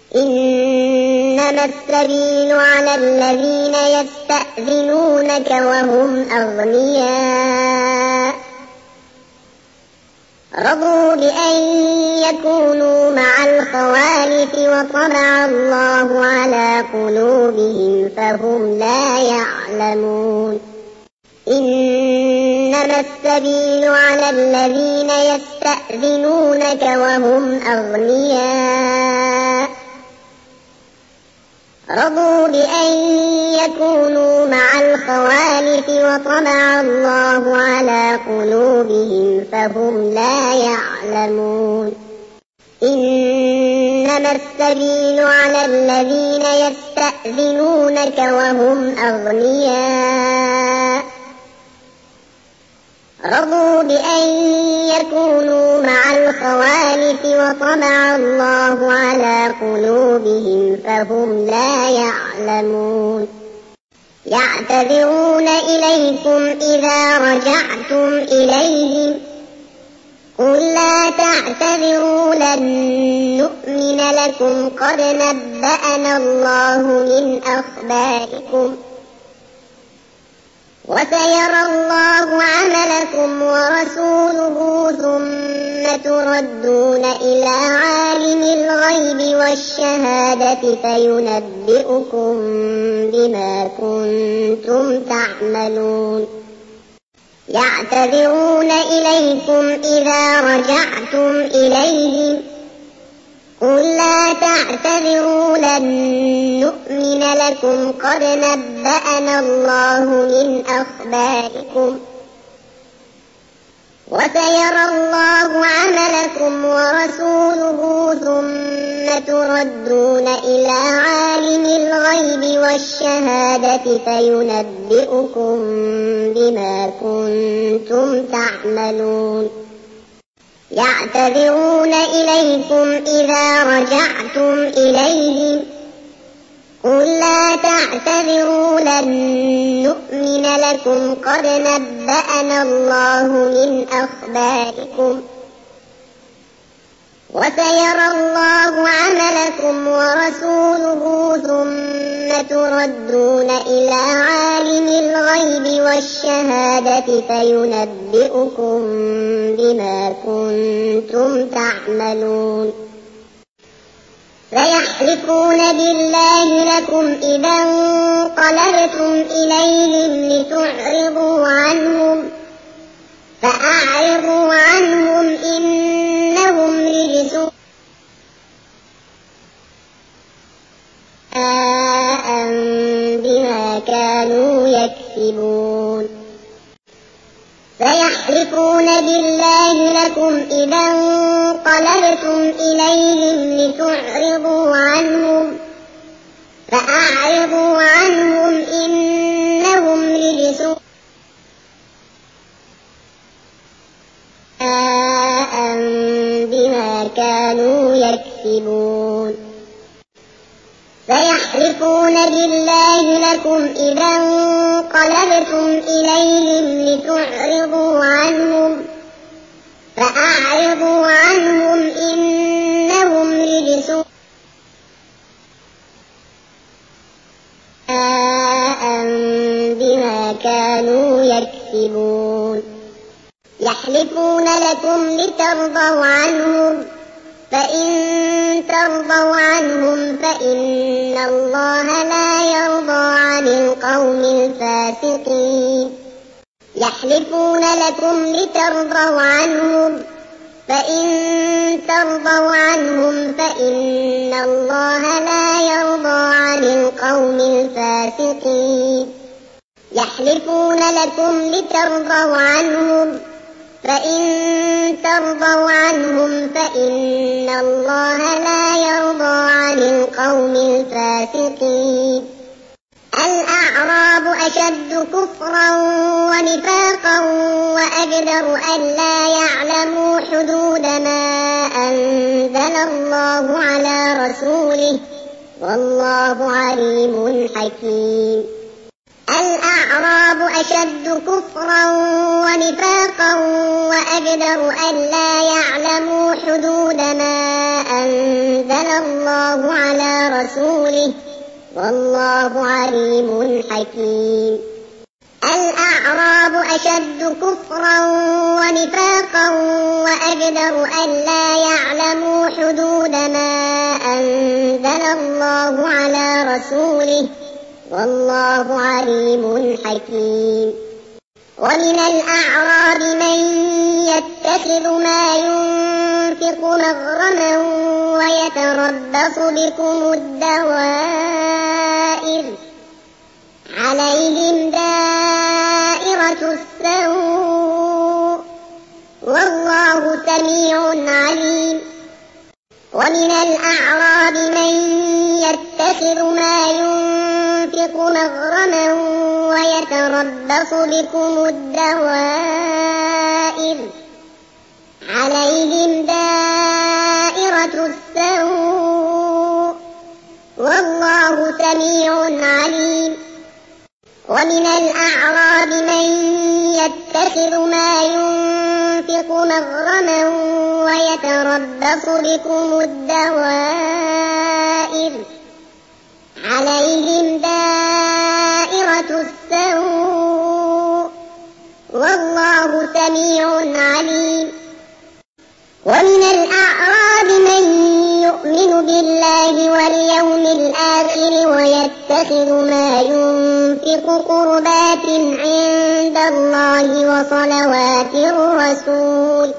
إنما السبيل على الذين يستأذنونك وهم أغنياء رضوا بأن يكونوا مع الخوالف وطبع الله على قلوبهم فهم لا يعلمون إنما السبيل على الذين يستأذنونك وهم أغنياء رضوا بأن يكونوا مع الخوالف وطبع الله على قلوبهم فهم لا يعلمون إنما السبيل على الذين يستأذنونك وهم أغنياء رضوا بأن يكونوا مع الخوالف وطبع الله على قلوبهم فهم لا يعلمون يعتذرون إليكم إذا رجعتم إليهم قل لا تعتذروا لن نؤمن لكم قد نبأنا الله من أخباركم وسيرى الله عملكم ورسوله ثم تردون إلى عالم الغيب والشهادة فينبئكم بما كنتم تعملون يعتذرون إليكم إذا رجعتم إليهم قل لا تعتذروا لن نؤمن لكم قد نبأنا الله من أخباركم وسيرى الله عملكم ورسوله ثم تردون إلى عالم الغيب والشهادة فينبئكم بما كنتم تعملون يعتذرون إليكم إذا رجعتم إليهم قل لا تعتذروا لن نؤمن لكم قد نبأنا الله من أخباركم وسيرى الله عملكم ورسوله ثم تردون إلى عالم الغيب والشهادة فينبئكم بما كنتم تعملون فيحلفون بالله لكم إذا انقلبتم إليهم لتعرضوا عنهم فأعرضوا عنهم إنهم رجس بما كانوا يكسبون فيحلفون بالله لكم إذا انقلبتم إليهم لتعرضوا عنهم فأعرضوا عنهم إنهم رجس بما كانوا يكسبون فيحلفون بالله لكم إذا انقلبتم إليهم لتعرضوا عنهم فأعرضوا عنهم إنهم رجس بما كانوا يكسبون يحلفون لكم لترضوا عنهم فإن ترضوا عنهم فإن الله لا يرضى عن القوم الفاسقين يحلفون لكم لترضوا عنهم فإن ترضوا عنهم فإن الله لا يرضى عن القوم الفاسقين يحلفون لكم لترضوا عنهم فإن ترضوا عنهم فإن الله لا يرضى عن القوم الفاسقين الأعراب أشد كفرا ونفاقا وأجدر ألا يعلموا حدود ما أنزل الله على رسوله والله عليم حكيم الأعراب أشد كفرا ونفاقا وأجدر ألا يعلموا حدود ما أنزل الله على رسوله والله عليم حكيم. الأعراب أشد كفرا ونفاقا وأجدر ألا يعلموا حدود ما أنزل الله على رسوله والله عليم حكيم. ومن الأعراب من يتخذ ما ينفق مغرما ويتربص بكم الدوائر عليهم دائرة السوء والله سميع عليم. ومن الأعراب من يتخذ ما ينفق مغرما ويتربص بكم الدوائر عليهم دائرة السوء والله سميع عليم. ومن الأعراب من يتخذ ما ينفق مغرما ويتربص بكم الدوائر عليهم دائرة السوء والله سميع عليم. ومن الأعراب من يؤمن بالله واليوم الآخر ويتخذ ما ينفق قربات عند الله وصلوات الرسول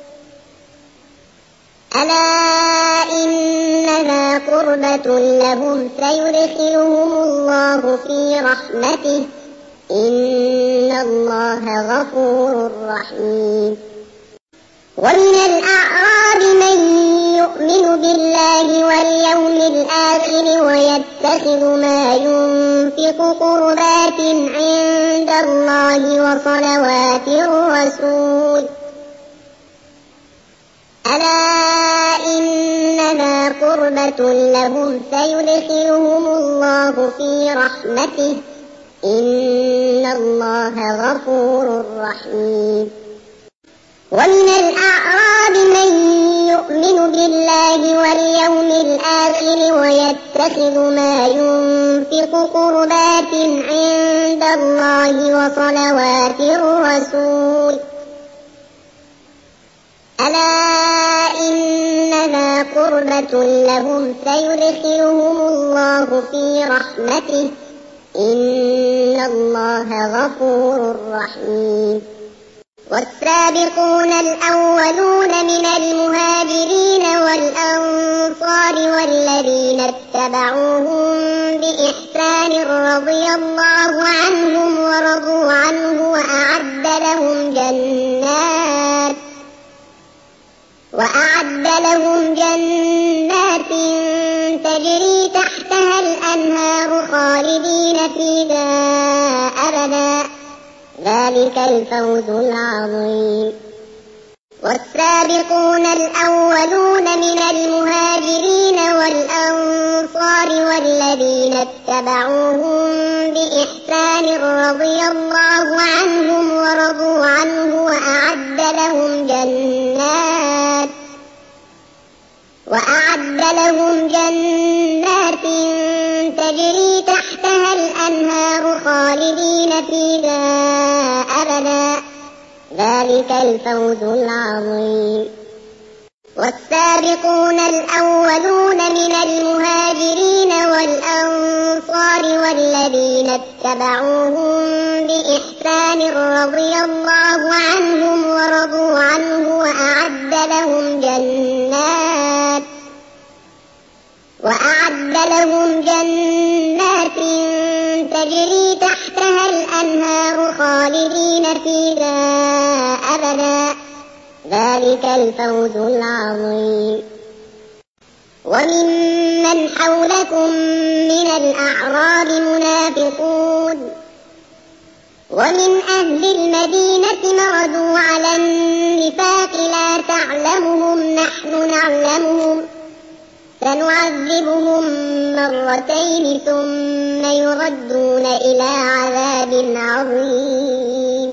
ألا إنها قربة لهم سيدخلهم الله في رحمته إن الله غفور رحيم. ومن الأعراب من يؤمن بالله واليوم الآخر ويتخذ ما ينفق قربات عند الله وصلوات الرسول ألا إنها قربة لهم سيدخلهم الله في رحمته إن الله غفور رحيم. ومن الأعراب من يؤمن بالله واليوم الآخر ويتخذ ما ينفق قربات عند الله وصلوات الرسول ألا إنها قربة لهم سيدخلهم الله في رحمته إن الله غفور رحيم. والسابقون الأولون من المهاجرين والأنصار والذين اتبعوهم بإحسان رضي الله عنهم ورضوا عنه وأعد لهم جنات تجري تحتها الأنهار خالدين فيها أبدا ذلك الفوز العظيم. والسابقون الأولون من المهاجرين والأنصار والذين اتبعوهم بإحسان رضي الله عنهم ورضوا عنه وأعد لهم جنات تجري تحتها الأنهار خالدين فيها أبدا ذلك الفوز العظيم. والسابقون الأولون من المهاجرين والأنصار والذين اتبعوهم بإحسان رضي الله عنهم ورضوا عنه وأعد لهم جنات تجري تحتها الأنهار خالدين فيها أبدا ذلك الفوز العظيم. وممن حولكم من الأعراب منافقون ومن أهل المدينة مردوا على النفاق لا تعلمهم نحن نعلمهم سنعذبهم مرتين ثم يردون إلى عذاب عظيم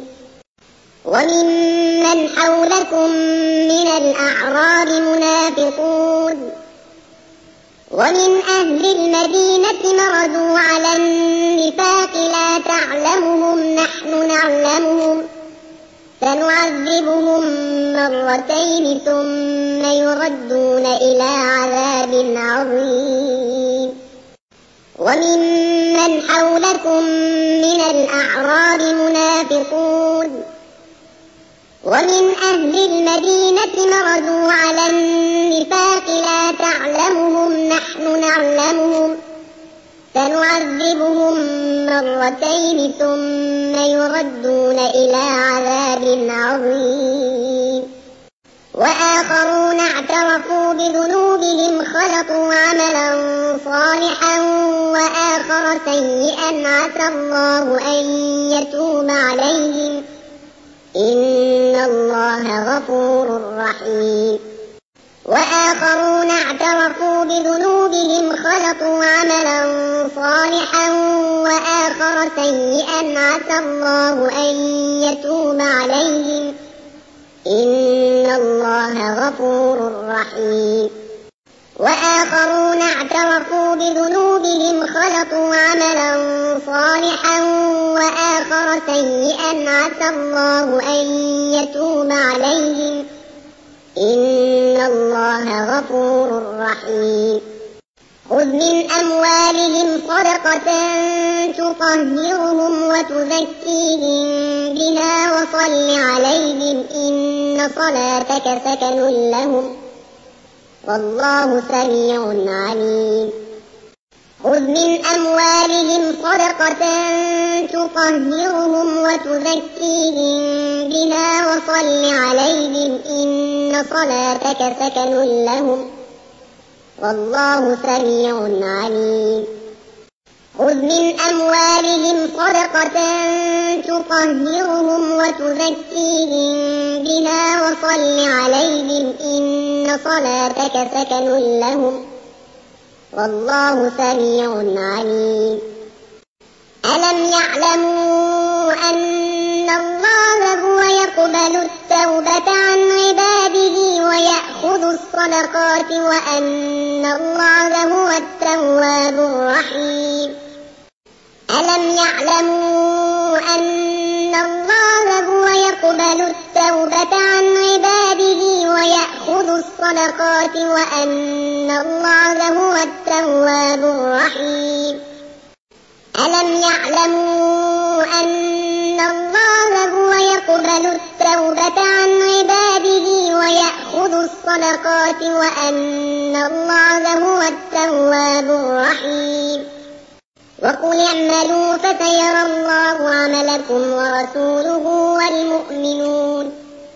وممن حولكم من الأعراب منافقون ومن أهل المدينة مردوا على النفاق لا تعلمهم نحن نعلمهم سنعذبهم مرتين ثم يردون إلى عذاب عظيم وممن حولكم من الأعراب منافقون ومن أهل المدينة مردوا على النفاق لا تعلمهم نحن نعلمهم سنعذبهم مرتين ثم يردون إلى عذاب عظيم وآخرون اعترفوا بذنوبهم خلطوا عملا صالحا وآخر سيئا عسى الله أن يتوب عليهم إن الله غفور رحيم وآخرون اعترفوا بذنوبهم خلطوا عملا صالحا وآخر سيئا عسى الله أن يتوب عليهم إن الله غفور رحيم وآخرون اعترفوا بذنوبهم خلطوا عملا صالحا وآخر سيئا عسى الله أن يتوب عليهم إن الله غفور رحيم خذ من أموالهم صدقة تطهرهم وتزكيهم بها وصل عليهم إن صلاتك سكن لهم والله سميع عليم خذ من أموالهم صدقة تطهرهم وتزكيهم بها وصل عليهم إن صلاتك سكن لهم والله سميع عليم خذ من أموالهم صدقة تطهرهم وتزكيهم بها وصل عليهم إن صلاتك سكن لهم والله سميع عليم ألم يعلموا أن الله هو يقبل التوبة عن عباده ويأخذ الصدقات وأن الله هو التواب الرحيم ألم يعلموا أن الله هو يقبل التوبة عن عباده ويأخذ الصدقات وأن الله هو التواب الرحيم ألم يعلموا أن الله هو يقبل التوبة عن عباده ويأخذ الصدقات وأن الله هو التواب الرحيم وقل اعملوا فسيرى الله عملكم ورسوله والمؤمنون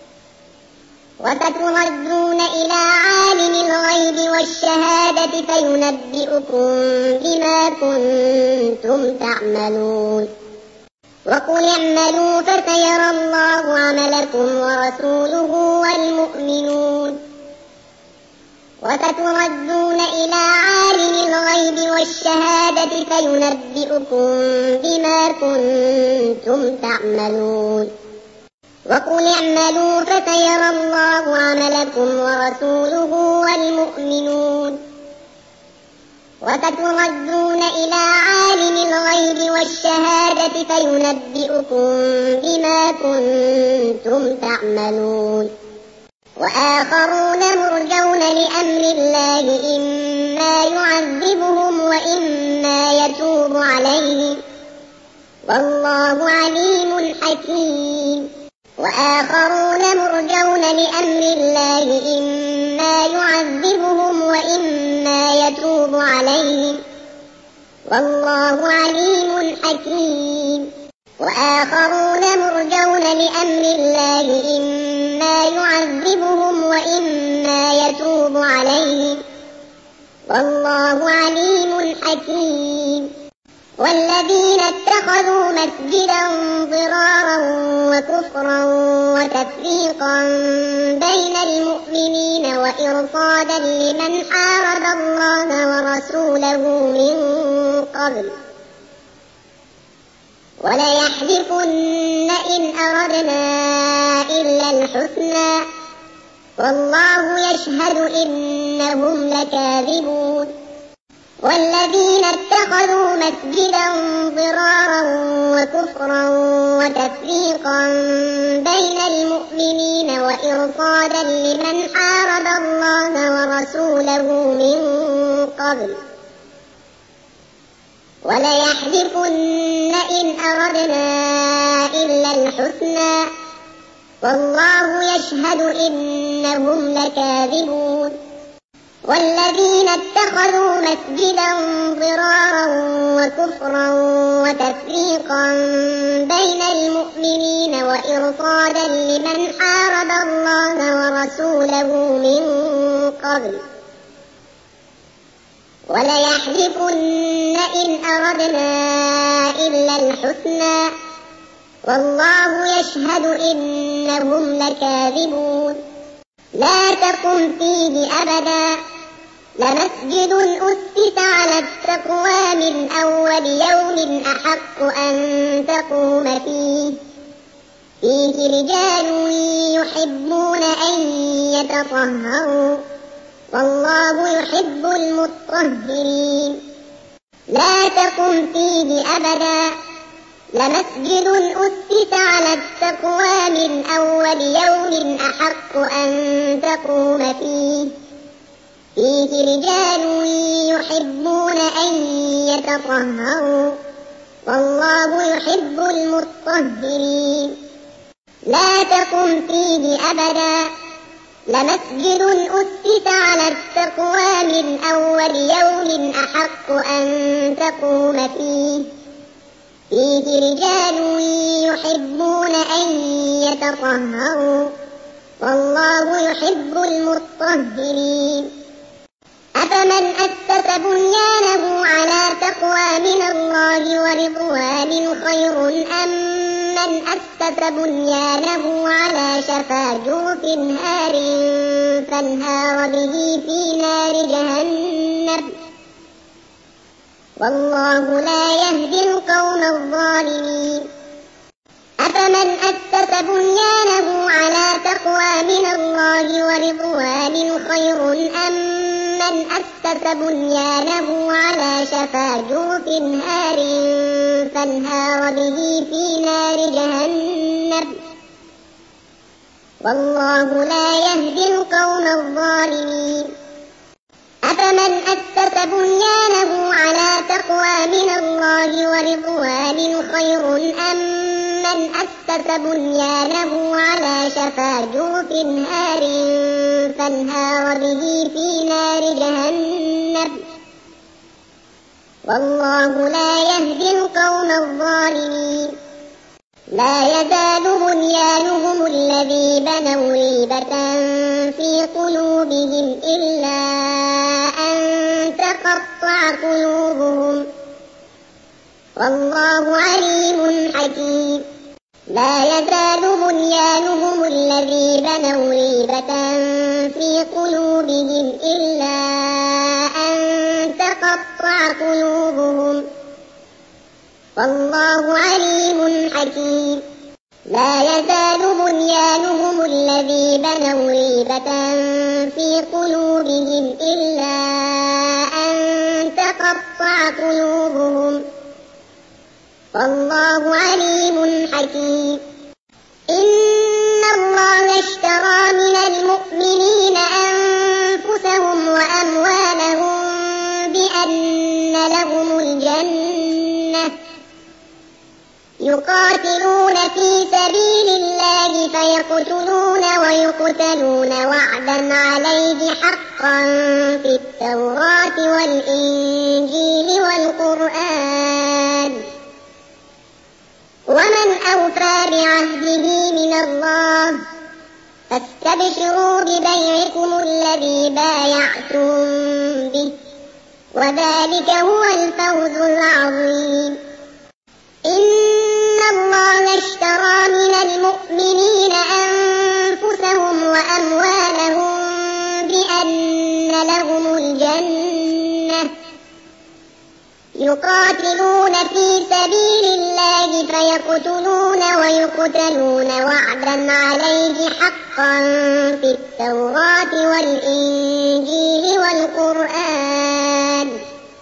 وستردون إلى عالم الغيب والشهادة فينبئكم بما كنتم تعملون وقل اعملوا فسيرى الله عملكم ورسوله والمؤمنون وستردون إلى عالم الغيب والشهادة فينبئكم بما كنتم تعملون وقل اعملوا فسيرى الله عملكم ورسوله والمؤمنون وستردون إلى عالم الغيب والشهادة فينبئكم بما كنتم تعملون وآخرون مرجون لأمر الله إما يعذبهم وإما يتوب عليهم والله عليم حكيم وآخرون مرجون لأمر الله إما يعذبهم وإما يتوب عليهم والله عليم حكيم وآخرون مرجون لأمر الله إما يعذبهم وإما يتوب عليهم والله عليم حكيم والذين اتخذوا مسجدا ضرارا وكفرا وتفريقا بين المؤمنين وإرصادا لمن حارب الله ورسوله من قبل وليحلفن إن أردنا إلا الحسنى والله يشهد إنهم لكاذبون والذين اتخذوا مسجدا ضرارا وكفرا وتفريقا بين المؤمنين وإرصادا لمن حارب الله ورسوله من قبل وليحلفن إن أردنا إلا الحسنى والله يشهد إنهم لكاذبون والذين اتخذوا مسجدا ضرارا وكفرا وتفريقا بين المؤمنين وإرصادا لمن حارب الله ورسوله من قبل وليحلفن إن أردنا إلا الحسنى والله يشهد إنهم لكاذبون لا تقم فيه أبدا لمسجد أسس على التقوى من أول يوم أحق أن تقوم فيه رجال يحبون أن يتطهروا والله يحب المطهرين لا تقم فيه أبدا لمسجد أسس على التقوى من أول يوم أحق أن تقوم فيه رجال يحبون أن يتطهروا والله يحب المطهرين لا تقم فيه أبدا لمسجد أسس على التقوى من أول يوم أحق أن تقوم فيه رجال يحبون أن يتطهروا والله يحب المطهرين أفمن أسس بنيانه على تقوى من الله ورضوان خير أم من أسس بنيانه على شفا جرف هار فانهار به في نار جهنم والله لا يهدي القوم الظالمين أفمن أسس بنيانه على تقوى من الله ورضوان خير أم من أسس بنيانه على شفا جرف هار فانهار به في نار جهنم والله لا يهدي القوم الظالمين أفمن أسس بنيانه على تقوى من الله ورضوان خير أم من أسس بنيانه على شفا جرف هار فانهار به في نار جهنم والله لا يهدي القوم الظالمين لا يزال بنيانهم الذي بنوا ريبة في قلوبهم إلا أن تقطع قلوبهم والله عليم حكيم لا يزال بنيانهم الذي بنوا ريبة في قلوبهم إلا أن تقطع قلوبهم والله عليم حكيم لا يزال بنيانهم الذي بنوا ريبة في قلوبهم إلا أن تقطع قلوبهم والله عليم حكيم إن الله اشترى من المؤمنين أنفسهم وأموالهم بأن لهم الجنة يقاتلون في سبيل الله فيقتلون ويقتلون وعدا عليه حقا في التوراة والإنجيل والقرآن ومن أوفى بعهده من الله فاستبشروا ببيعكم الذي بايعتم به وذلك هو الفوز العظيم. إن الله اشترى من المؤمنين أنفسهم وأموالهم بأن لهم الجنة يقاتلون في سبيل الله فيقتلون ويقتلون وعدا عليه حقا في التوراة والإنجيل والقرآن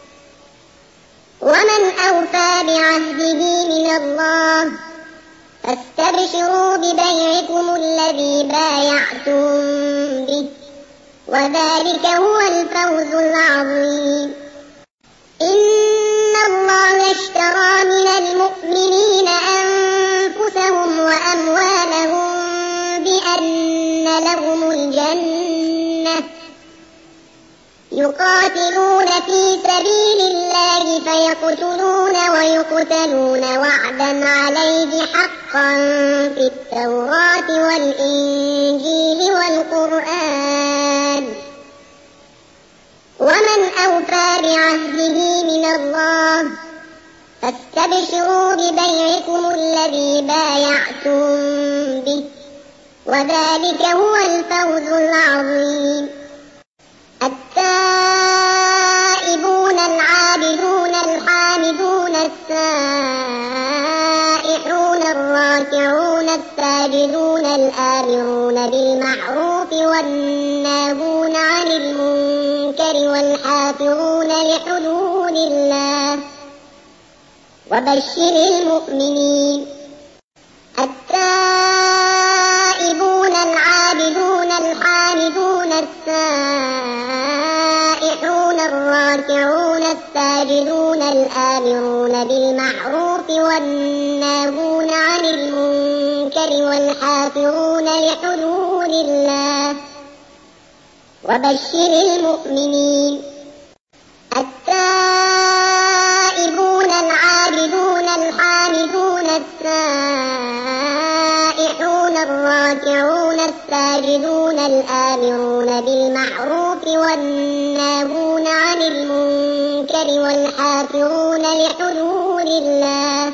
ومن أوفى بعهده من الله فاستبشروا ببيعكم الذي بايعتم به وذلك هو الفوز العظيم. إن الله اشترى من المؤمنين أنفسهم وأموالهم بأن لهم الجنة يقاتلون في سبيل الله فيقتلون ويقتلون وعدا عليه حقا في التوراة والإنجيل والقرآن ومن أوفى بعهده من الله فاستبشروا ببيعكم الذي بايعتم به وذلك هو الفوز العظيم. التائبون العابدون الحامدون السائحون الراكعون الساجدون الآمرون بالمعروف والناهون عن المنكر والحافظون لحدود الله وبشر المؤمنين. التائبون العابدون الحامدون السائحون الراكعون الساجدون الآمرون بالمعروف والناهون عن المنكر والحافظون لحدود الله وبشر المؤمنين. التائبون العابدون الحامدون السائحون الراكعون الساجدون الآمرون بالمعروف والناهون عن المنكر والحافظون لحدود الله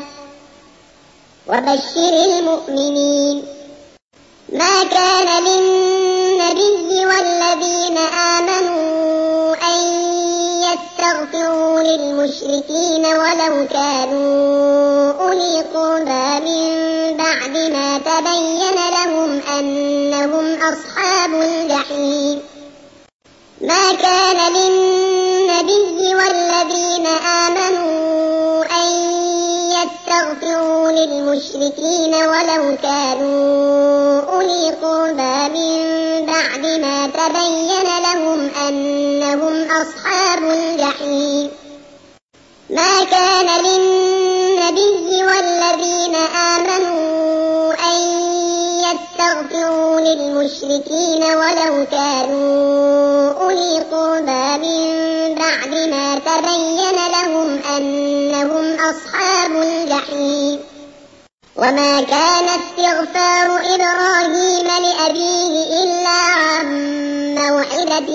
وبشر المؤمنين. ما كان للنبي والذين آمنوا أن يستغفروا للمشركين ولو كانوا أولي قربى من بعد ما تبين لهم أنهم أصحاب الجحيم. ما كان للنبي والذين آمنوا أن يستغفروا للمشركين ولو كانوا أولي قربى من بعد ما تبين لهم أنهم أصحاب الجحيم. ما كان للنبي والذين آمنوا أن يستغفروا للمشركين ولو كانوا أولي قربى من بعد ما تبين لهم أنهم أصحاب الجحيم. وما كان استغفار إبراهيم لأبيه إلا عن موعدة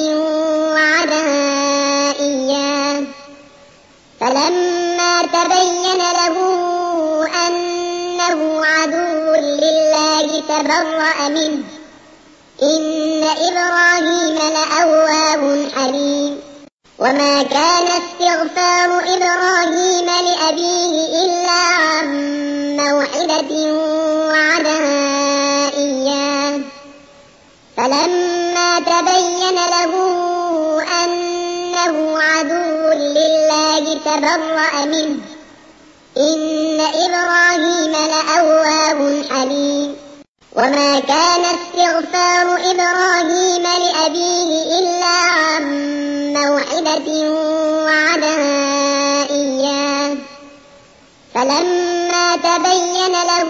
وعدها إياه فلما تبين له أنه عدو لله تبرأ منه إن إبراهيم لأواه حليم. وما كان استغفار إبراهيم لأبيه إلا عن موعدة وعدها إياه فلما تبين له أنه عدو لله تبرأ منه إن إبراهيم لأواه حليم. وما كان استغفار إبراهيم لأبيه إلا عن موعدة وعدها إياه فلما تبين له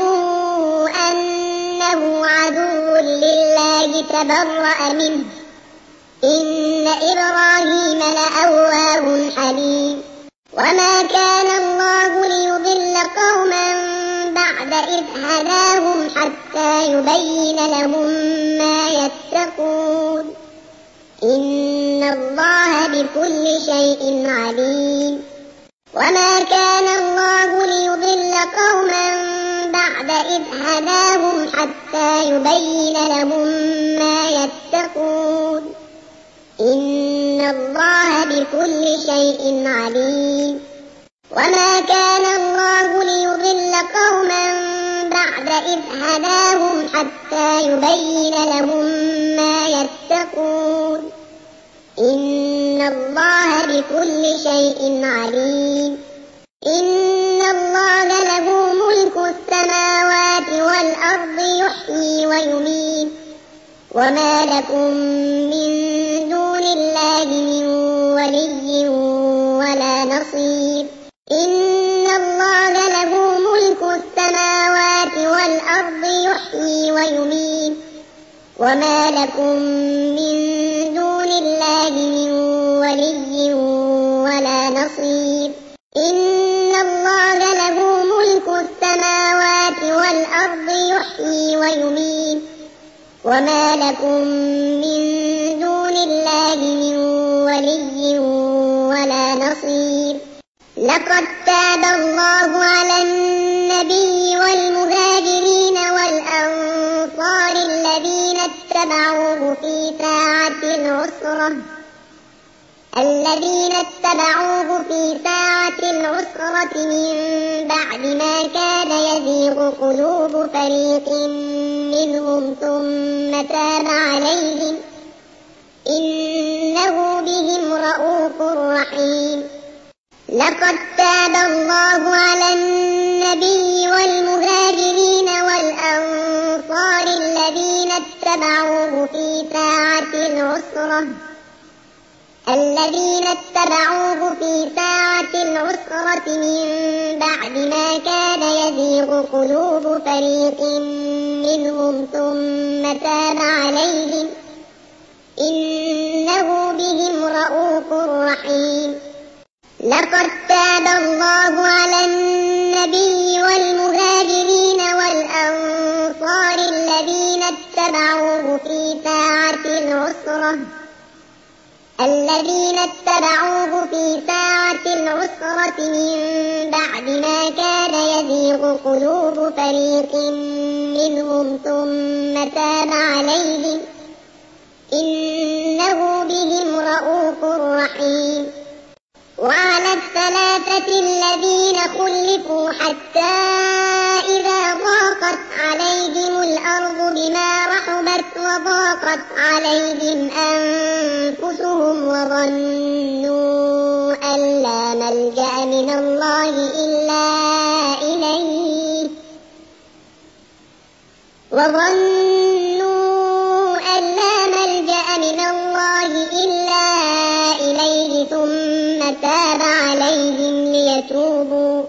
أنه عدو لله تبرأ منه إن إبراهيم لأواه حليم. وما كان الله ليضل قوما بعد إذ هداهم حتى يبين لهم ما يتقون إن الله بكل شيء عليم. وما كان الله ليضل قوما بعد إذ هداهم حتى يبين لهم ما يتقون إن الله بكل شيء عليم. وما كان الله ليضل قوما بعد إذ هداهم حتى يبين لهم ما يتقون إن الله بكل شيء عليم. إن الله له ملك السماوات والأرض يحيي ويميت وما لكم من دون الله من ولي ولا نصير. إن الله له ملك السماوات والأرض يحيي ويميت وما لكم من دون الله من ولي ولا نصير. إن الله له ملك السماوات والأرض يحيي ويميت وما لكم من دون الله من ولي ولا نصير. لقد تاب الله على النبي والمهاجرين والأنصار الذين اتبعوه في ساعة العسرة من بعد ما كاد يزيغ قلوب فريق منهم ثم تاب عليهم إنه بهم رءوف رحيم. لقد تاب الله على النبي والمهاجرين والأنصار الذين اتبعوه في ساعة العسرة من بعد ما كاد يزيغ قلوب فريق منهم ثم تاب عليهم إنه بهم رءوف رحيم. لقد تاب الله على النبي والمهاجرين والأنصار الذين اتبعوه في ساعة العسرة من بعد ما كاد يزيغ قلوب فريق منهم ثم تاب عليهم إنه بهم رءوف رحيم. وعلى الثلاثة الذين خلفوا حتى إذا ضاقت عليهم الأرض بما رحبت وضاقت عليهم أنفسهم وظنوا أن لا ملجأ من الله إلا إليه ثم تاب عليهم ليتوبوا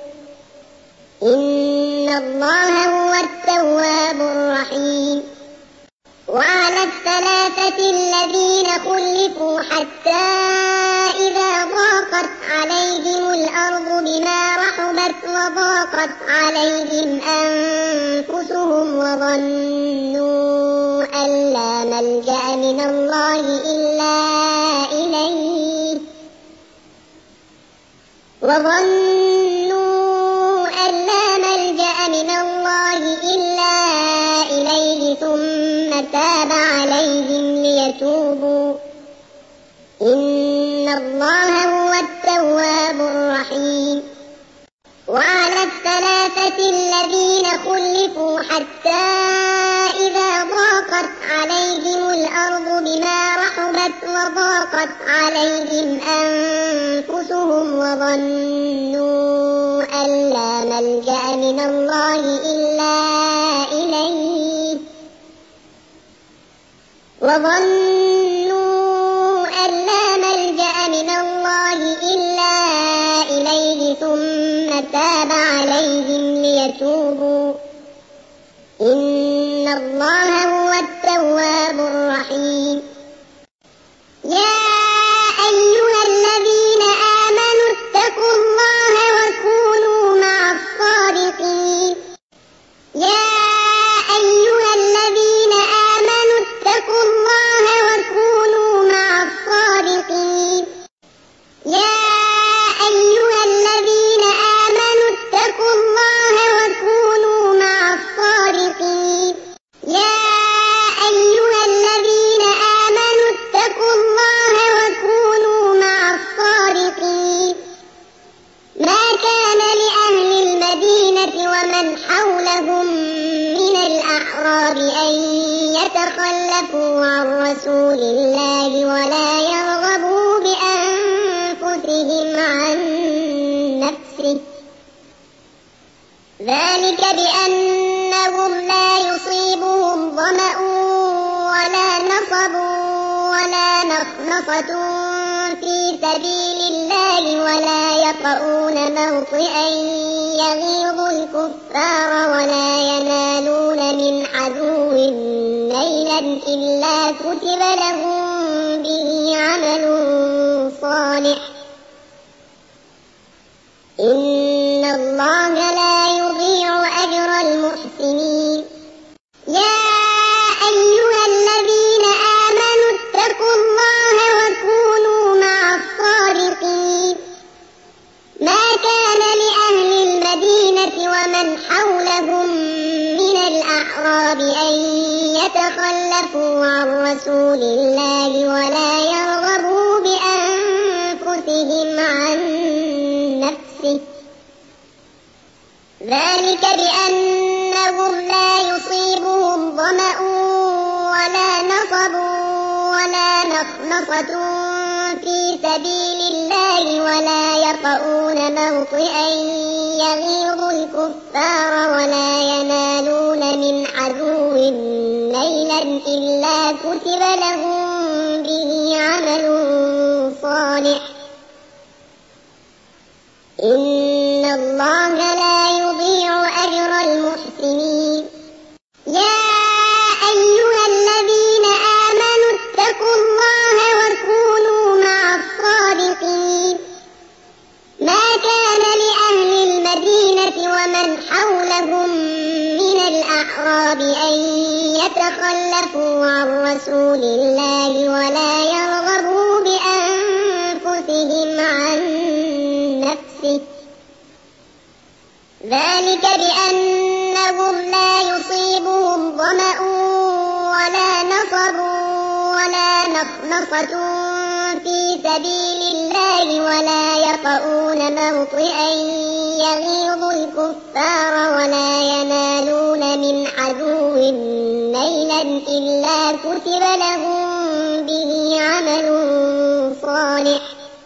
إن الله هو التواب الرحيم. وعلى الثلاثة الذين خلفوا حتى إذا ضاقت عليهم الأرض بما رحبت وضاقت عليهم أنفسهم وظنوا أن لا ملجأ من الله إلا إليه ثم تاب عليهم ليتوبوا إن الله هو التواب الرحيم. وعلى الثلاثة الذين خلفوا حتى إذا ضاقت عليهم الأرض بما رحبت وضاقت عليهم أنفسهم وظنوا أن لا ملجأ من الله إلا إليه ثم تاب عليهم ليتوبوا إن الله هو التواب الرحيم. يا أيها الذين آمنوا اتقوا الله وكونوا مع الصادقين. اتقوا الله وكونوا مع الصادقين. ومن حولهم من الأعراب أن يتخلفوا عن رسول الله ولا يرغبوا بأنفسهم عن نفسه، ذلك بأنهم لا يصيبهم ظمأ ولا نصب ولا مخمصة في سبيل الله ولا يطؤون موطئا يغيظ الكفار ولا ينالون من عدو نيلا إلا كتب لهم به عمل صالح، إن الله لا يضيع أجر المحسنين. يا أيها الذين آمنوا اتقوا الله وكونوا مع الصادقين. ما كان لأهل المدينة ومن حولهم من الأعراب أن يتخلفوا عن رسول الله ولا يرغبوا بأنفسهم عن نفسه، ذلك بأنهم لا يصيبهم ظمأ ولا نصب ولا مخمصة في سبيل الله ولا يطؤون موطئا يغيظ الكفار ولا ينالون من عدو نيلا إلا كتب لهم به عمل صالح، إن الله لا يضيع أجر المحسنين. يا أيها الذين آمنوا اتقوا الله وكونوا مع الصادقين. ما كان لأهل المدينة ومن حولهم من الأعراب أن يتخلفوا عن رسول الله ولا يرغبوا بأنفسهم عن نفسه، ذلك بأنهم لا يصيبهم ظمأ ولا نصب ولا مخمصة في سبيل الله ولا يطؤون موطئا يغيظ الكفار ولا ينالون من عدو نيلا إلا كتب لهم به عمل صالح،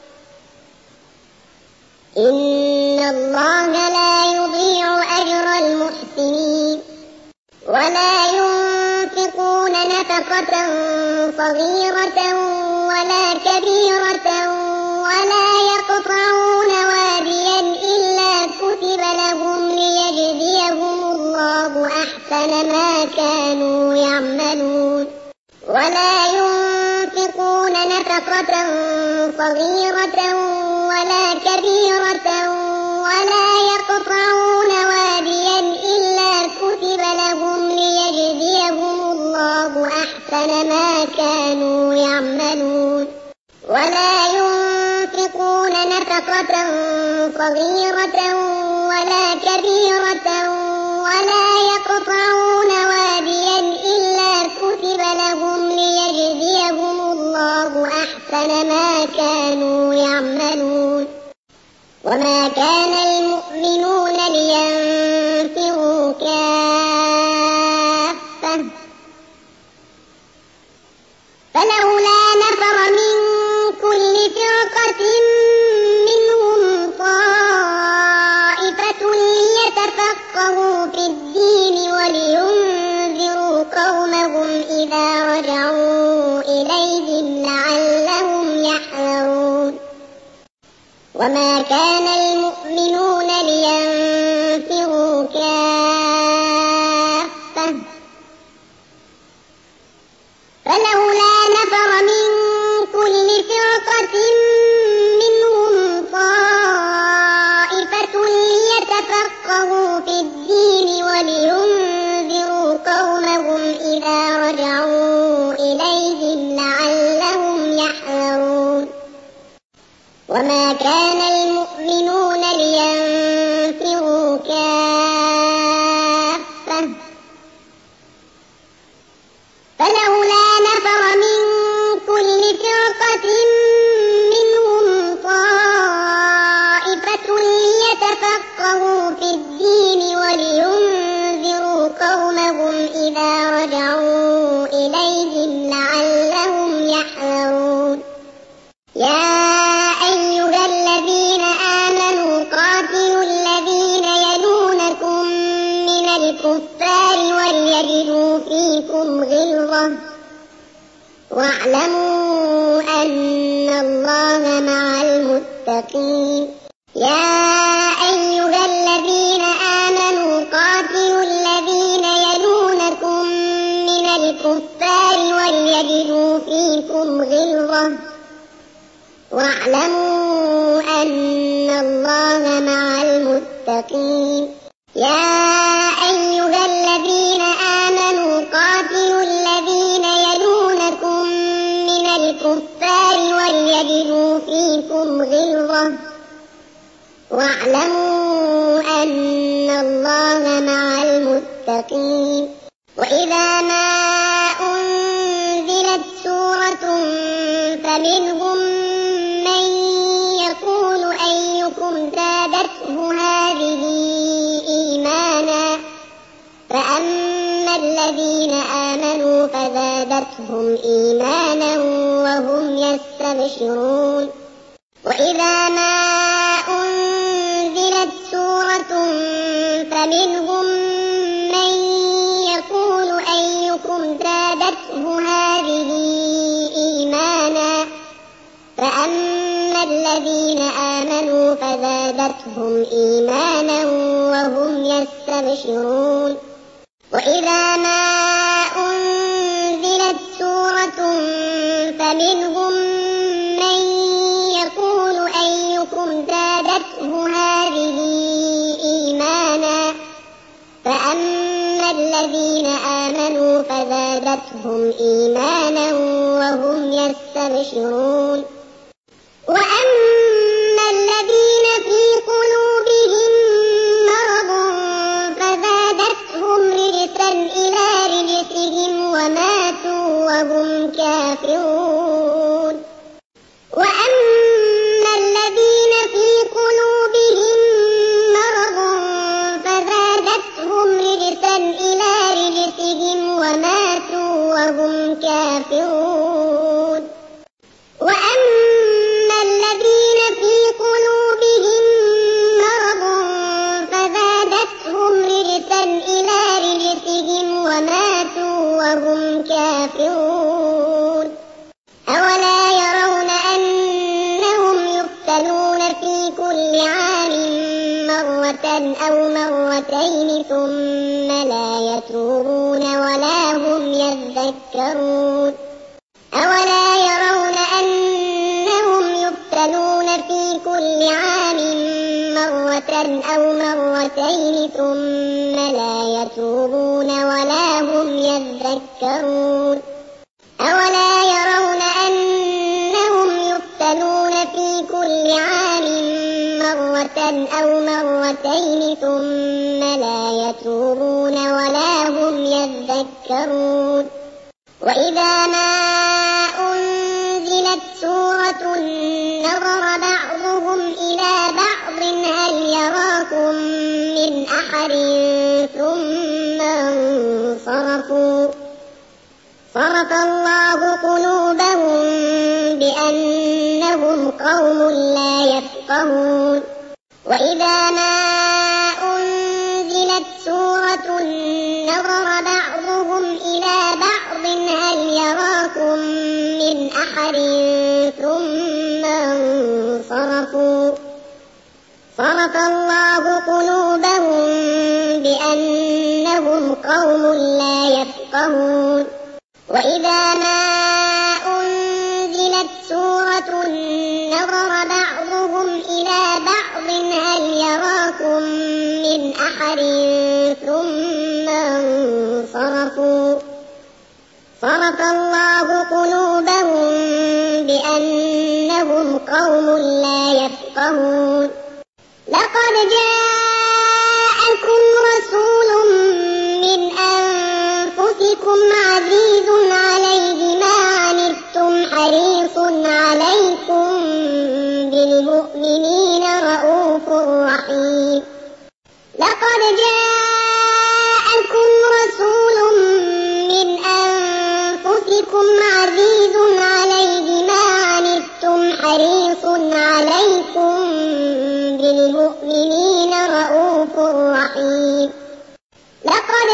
إن الله لا يضيع أجر المحسنين. ولا ينفقون نفقة صغيرة ولا كبيرة ولا يقطعون واديا إلا كتب لهم ليجزيهم الله أحسن ما كانوا يعملون. ولا ينفقون نفقة صغيرة ولا كبيرة ولا يقطعون واديا إلا كتب لهم ليجزيهم الله أحسن ما كانوا يعملون. ولا ينفقون نفقة صغيرة ولا كبيرة ولا يقطعون واديا إلا كتب لهم ليجزيهم الله أحسن ما كانوا يعملون. وما كان المؤمنون لينفروا كافة، فلولا نفر من كل فرقة منهم طائفة ليتفقهوا في الدين ولينذروا قومهم إذا رجعوا إليهم لعلهم يحذرون. وما كان المؤمنون لينفروا كافة، فلولا نفر من كل فرقة منهم طائفة ليتفقهوا في الدين ولينذروا قومهم إذا رجعوا إليهم لعلهم يحذرون. وما كان المؤمنون لينفروا الكفار وليجدوا فيكم غلظة واعلموا أن الله مع المتقين. يا أيها الذين آمنوا قاتلوا الذين يلونكم من الكفار وليجدوا فيكم غلظة واعلموا أن الله مع المتقين. يا أيها الذين آمنوا قاتلوا الذين يلونكم من الكفار وليجدوا فيكم غلظة واعلموا أن الله مع المتقين. وإذا ما أنزلت سورة فمنهم من يقول أيكم زادته هذه إيمانا فأما الذين آمنوا فزادتهم إيمانا وهم يستبشرون. وإذا ما أنزلت سورة فمنهم من يقول أيكم زادته هذه إيمانا فأما الذين آمنوا فزادتهم إيمانا وهم يستبشرون. وإذا ما أنزلت سورة فمنهم من يقول أيكم زادته هذه إيمانا فأما الذين آمنوا فزادتهم إيمانا وهم يستبشرون. وأما الذين في قلوبهم مرض فزادتهم رجسا إلى رجسهم وماتوا وهم كافرون. وأما الذين في قلوبهم مرض فزادتهم رجسا إلى رجسهم وماتوا وهم كافرون. وأما الذين في قلوبهم مرض فزادتهم رجسا إلى رجسهم وماتوا وهم كافرون. أولا يرون أنهم يفتنون في كل عام مرة أو مرتين ثم لا يتوبون ولا هم يذكرون. أولا يرون أنهم يفتنون في كل عام مرة أو مرتين ثم لا يتوبون ولا هم يذكرون. أولا يرون أنهم يفتنون في كل عام مرة أو مرتين ثم لا يتوبون ولا هم يذكرون. وإذا ما أنزلت سورة نظر بعضهم إلى بعض هل يراكم من أحد ثم انصرفوا. صرف الله قلوبهم بأنهم قوم لا يفقهون. وإذا ما أنزلت سورة نظر بعضهم إلى بعض هل يراكم من أحد ثم انصرفوا. صرف الله قلوبهم بأنهم قوم لا يفقهون. وإذا ما أنزلت سورة نظر بعضهم إلى بعض هل يراكم من أحد ثم انصرفوا. صرف الله قلوبهم بأنهم قوم لا يفقهون. لقد جاءكم رسول من أنفسكم عزيز عليه ما عنتم حريص عليكم بالمؤمنين رءوف رحيم. لقد جاءكم رسول من أنفسكم عزيز عليه ما عنتم حريص عليكم بالمؤمنين رءوف رحيم. لقد لقد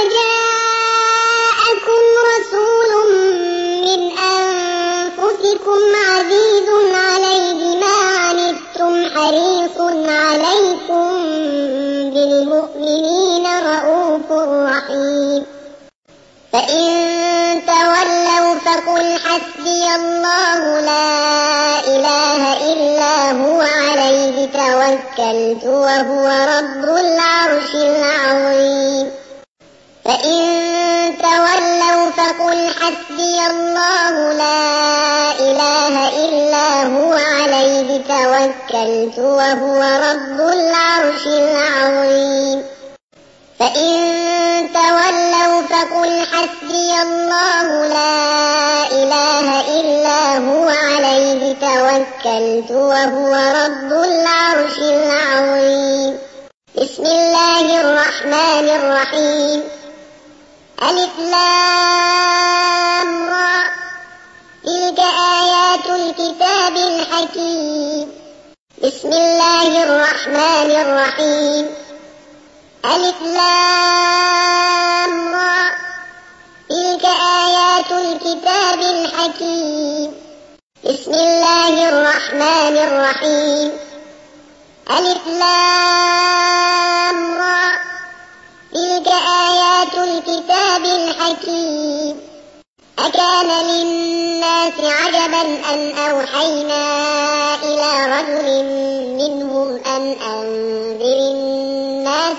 جاءكم رسول من أنفسكم عزيز عليه ما عنتم حريص عليكم بالمؤمنين رءوف رحيم فإن تولوا فقل حسبي الله لا إله إلا هو عليه توكلت وهو رب العرش العظيم فإن تولوا فقل حسبي الله لا إله إلا هو عليه توكلت وهو رب العرش العظيم فإن تولوا فقل حسبي الله لا إله إلا هو عليه توكلت وهو رب العرش العظيم بسم الله الرحمن الرحيم ألف لام را تلك آيات الكتاب الحكيم بسم الله الرحمن الرحيم ألف لام را تلك آيات الكتاب الحكيم بسم الله الرحمن الرحيم ألف لام را تلك آيات الكتاب الحكيم أكان للناس عجبا أن أوحينا إلى رجل منهم أن أنذر الناس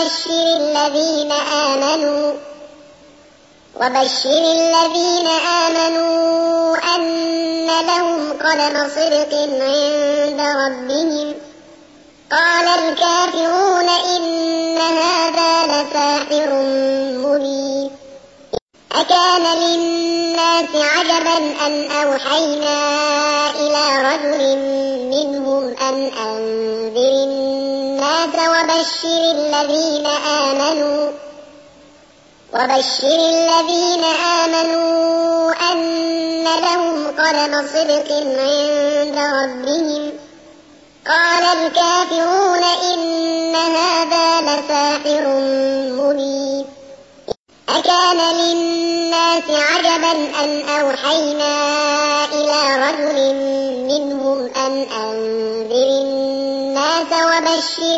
وبشر الذين آمنوا أن لهم قدم صدق عند ربهم قال الكافرون إن هذا لساحر مبين أكان للناس عجبا أن أوحينا إلى رجل منهم أن أنذر الناس وبشر الذين آمنوا أن لهم قدم صدق عند ربهم قال الكافرون إن هذا لساحر مبين أكان للناس عجبا أن أوحينا إلى رجل منهم أن أنذر الناس وبشر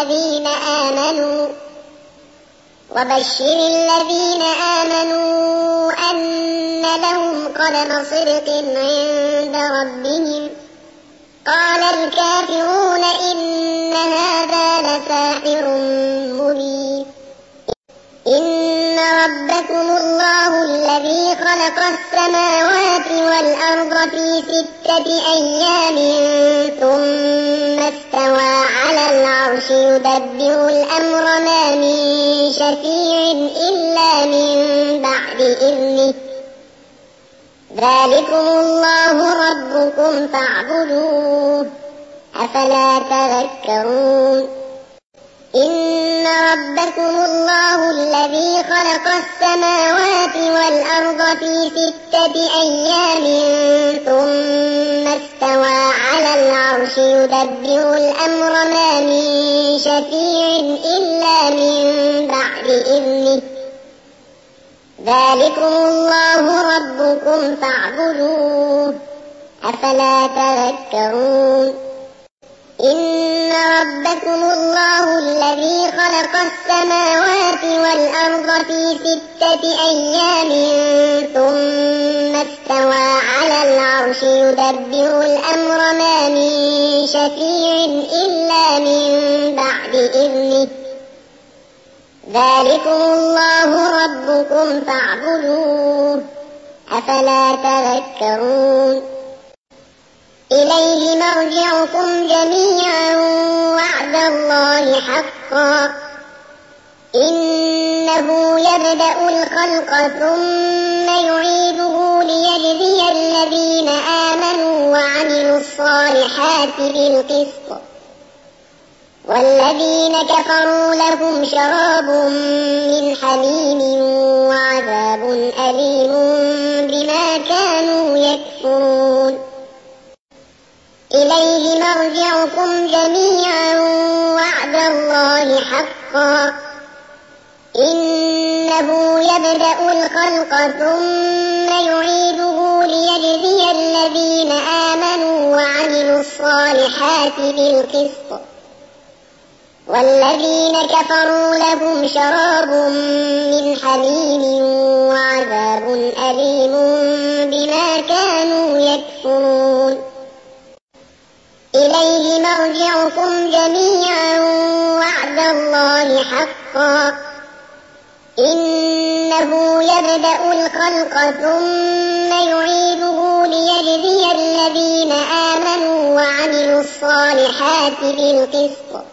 الذين آمنوا أن لهم قدم صدق عند ربهم قال الكافرون إن هذا لساحر مبين إن ربكم الله الذي خلق السماوات والأرض في 6 أيام ثم استوى على العرش يدبر الأمر ما من شفيع إلا من بعد إذنه ذلكم الله ربكم فاعبدوه أفلا تذكرون إن ربكم الله الذي خلق السماوات والأرض في 6 أيام ثم استوى على العرش يدبر الأمر ما من شفيع إلا من بعد إذنه ذلكم الله ربكم فاعبدوه أفلا تذكرون إن ربكم الله الذي خلق السماوات والأرض في 6 أيام ثم استوى على العرش يدبر الأمر ما من شفيع إلا من بعد إذنه ذلكم الله ربكم فاعبدوه أفلا تذكرون إليه مرجعكم جميعا وعد الله حقا إنه يبدأ الخلق ثم يعيده ليجزي الذين آمنوا وعملوا الصالحات بالقسط والذين كفروا لهم شراب من حميم وعذاب أليم بما كانوا يكفرون إليه مرجعكم جميعا وعد الله حقا إنه إنه يبدأ الخلق ثم يعيده ليجزي الذين آمنوا وعملوا الصالحات بالقسط، والذين كفروا لهم شراب من حميم وعذاب أليم بما كانوا يكفرون. إليه مرجعكم جميعا وعد الله حقا، إنه يبدأ الخلق ثم يعيده ليجزي الذين آمنوا وعملوا الصالحات بالقسط،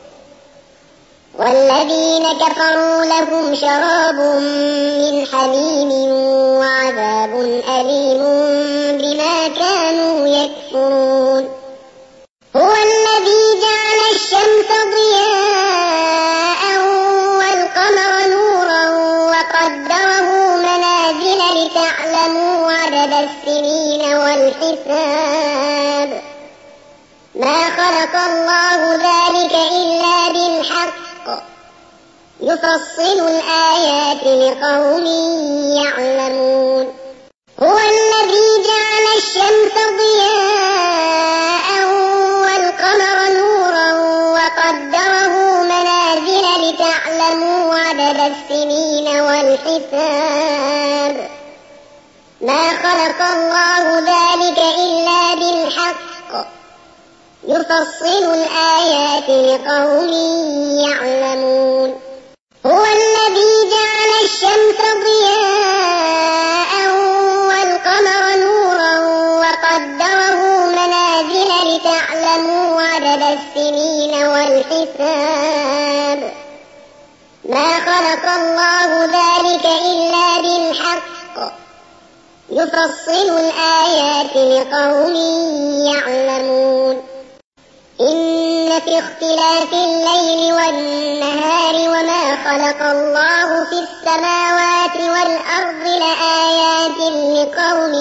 والذين كفروا لهم شراب من حميم وعذاب أليم بما كانوا يكفرون. هو الذي جعل الشمس ضياء والقمر نورا وقدره منازل لتعلموا عدد السنين والحساب، ما خلق الله ذلك إلا بالحق، يفصل الآيات لقوم يعلمون. هو الذي جعل الشمس ضياء والقمر نورا وقدره منازل لتعلموا عدد السنين والحساب، ما خلق الله ذلك إلا بالحق، يفصل الآيات لقوم يعلمون. هو الذي جعل الشمس ضياء والقمر نورا وقدره منازل لتعلموا عدد السنين والحساب، ما خلق الله ذلك إلا بالحق، يفصل الآيات لقوم يعلمون. إن في اختلاف الليل والنهار وما خلق الله في السماوات والأرض لآيات لقوم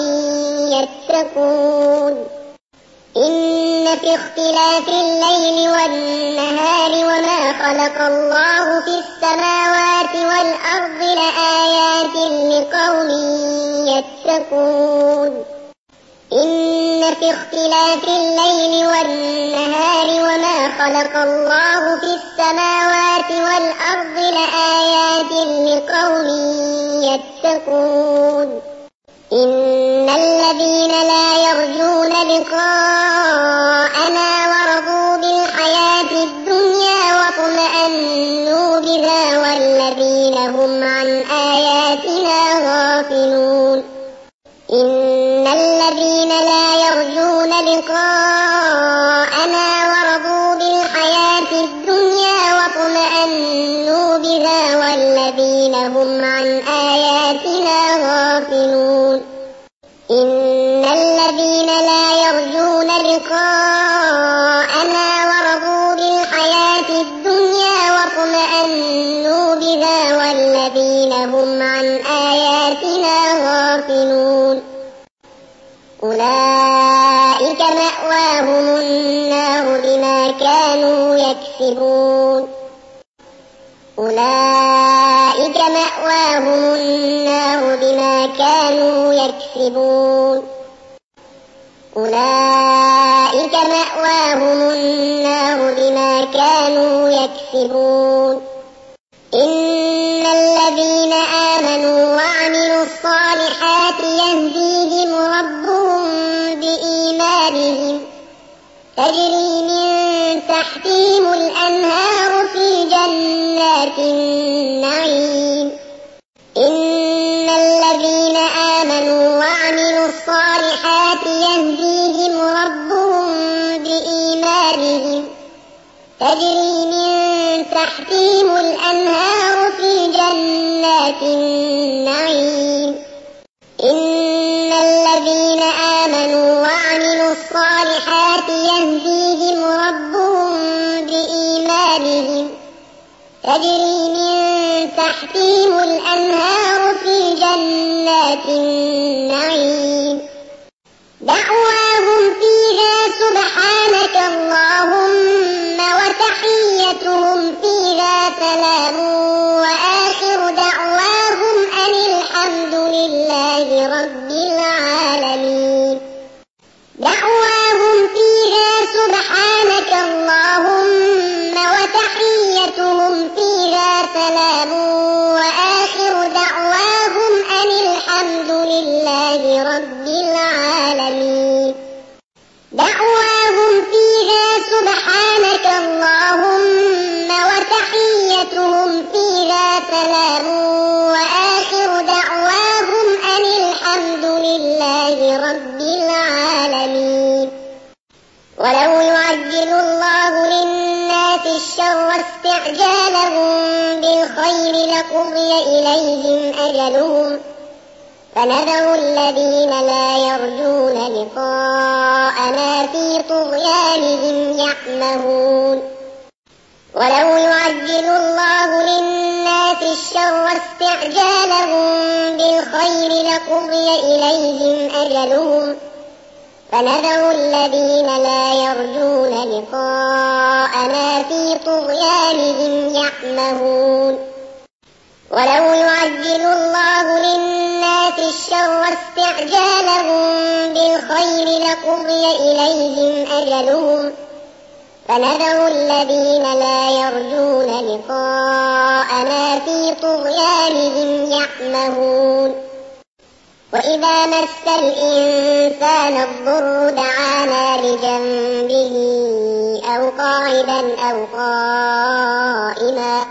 يتقون. إن في اختلاف الليل والنهار وما خلق الله في السماوات والأرض لآيات لقوم يتقون. إن في اختلاف الليل والنهار وما خلق الله في السماوات والأرض لآيات لقوم يتقون. إن الذين لا يرجون لقاءنا ورضوا بالحياة الدنيا واطمأنوا بها والذين هم عن آياتنا غافلون. إن الذين لا يرجون لقاءنا ورضوا بالحياة الدنيا واطمأنوا بها والذين هم عن آياتنا غافلون. إن الذين لا يرجون لقاءنا ورضوا بالحياة الدنيا واطمأنوا بها والذين هم عن آياتنا غافلون. أولئك مأواهم النار بما كانوا يكسبون. أولئك مأواهم النار بما كانوا يكسبون. أولئك مأواهم النار بما كانوا يكسبون. إن الذين آمنوا وعملوا الصالحات يهديهم ربهم بإيمانهم تجري من تحتهم الأنهار في جنات النعيم. إن الذين آمنوا وعملوا الصالحات يهديهم ربهم بإيمانهم تجري من تحتهم الأنهار في جنات النعيم. إن الذين آمنوا وعملوا الصالحات يهديهم ربهم بإيمانهم تجري من تحتهم الأنهار في جنات النعيم. دعواهم فيها سبحانك اللهم وتحيتهم فيها سلام وآخر دعواهم استعجالهم بالخير لقضي إليهم أجلهم فنذر الذين لا يرجون لقاءنا في طغيانهم يعمهون ولو يعجل الله للناس الشر استعجالهم بالخير لقضي إليهم أجلهم فنذر الذين لا يرجون لقاءنا في طغيانهم يعمهون ولو يعجل الله للناس الشر استعجالهم بالخير لقضي إليهم أجلهم فنذر الذين لا يرجون لقاءنا في طغيانهم يعمهون وإذا مس الإنسان الضر دعانا لجنبه أو قاعدا أو قائما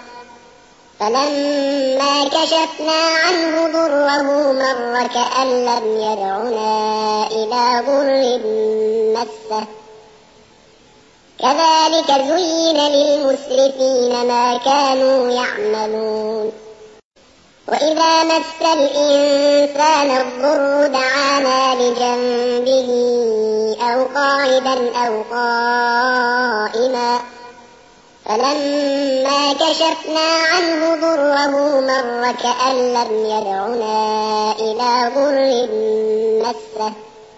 فلما كشفنا عنه ضره مر كأن لم يدعنا إلى ضر مسه كذلك زين للمسرفين ما كانوا يعملون وإذا مس الإنسان الضر دعانا لجنبه أو قاعدا أو قائما فلما كشفنا عنه ضره مر كأن لم يدعنا إلى ضر مسه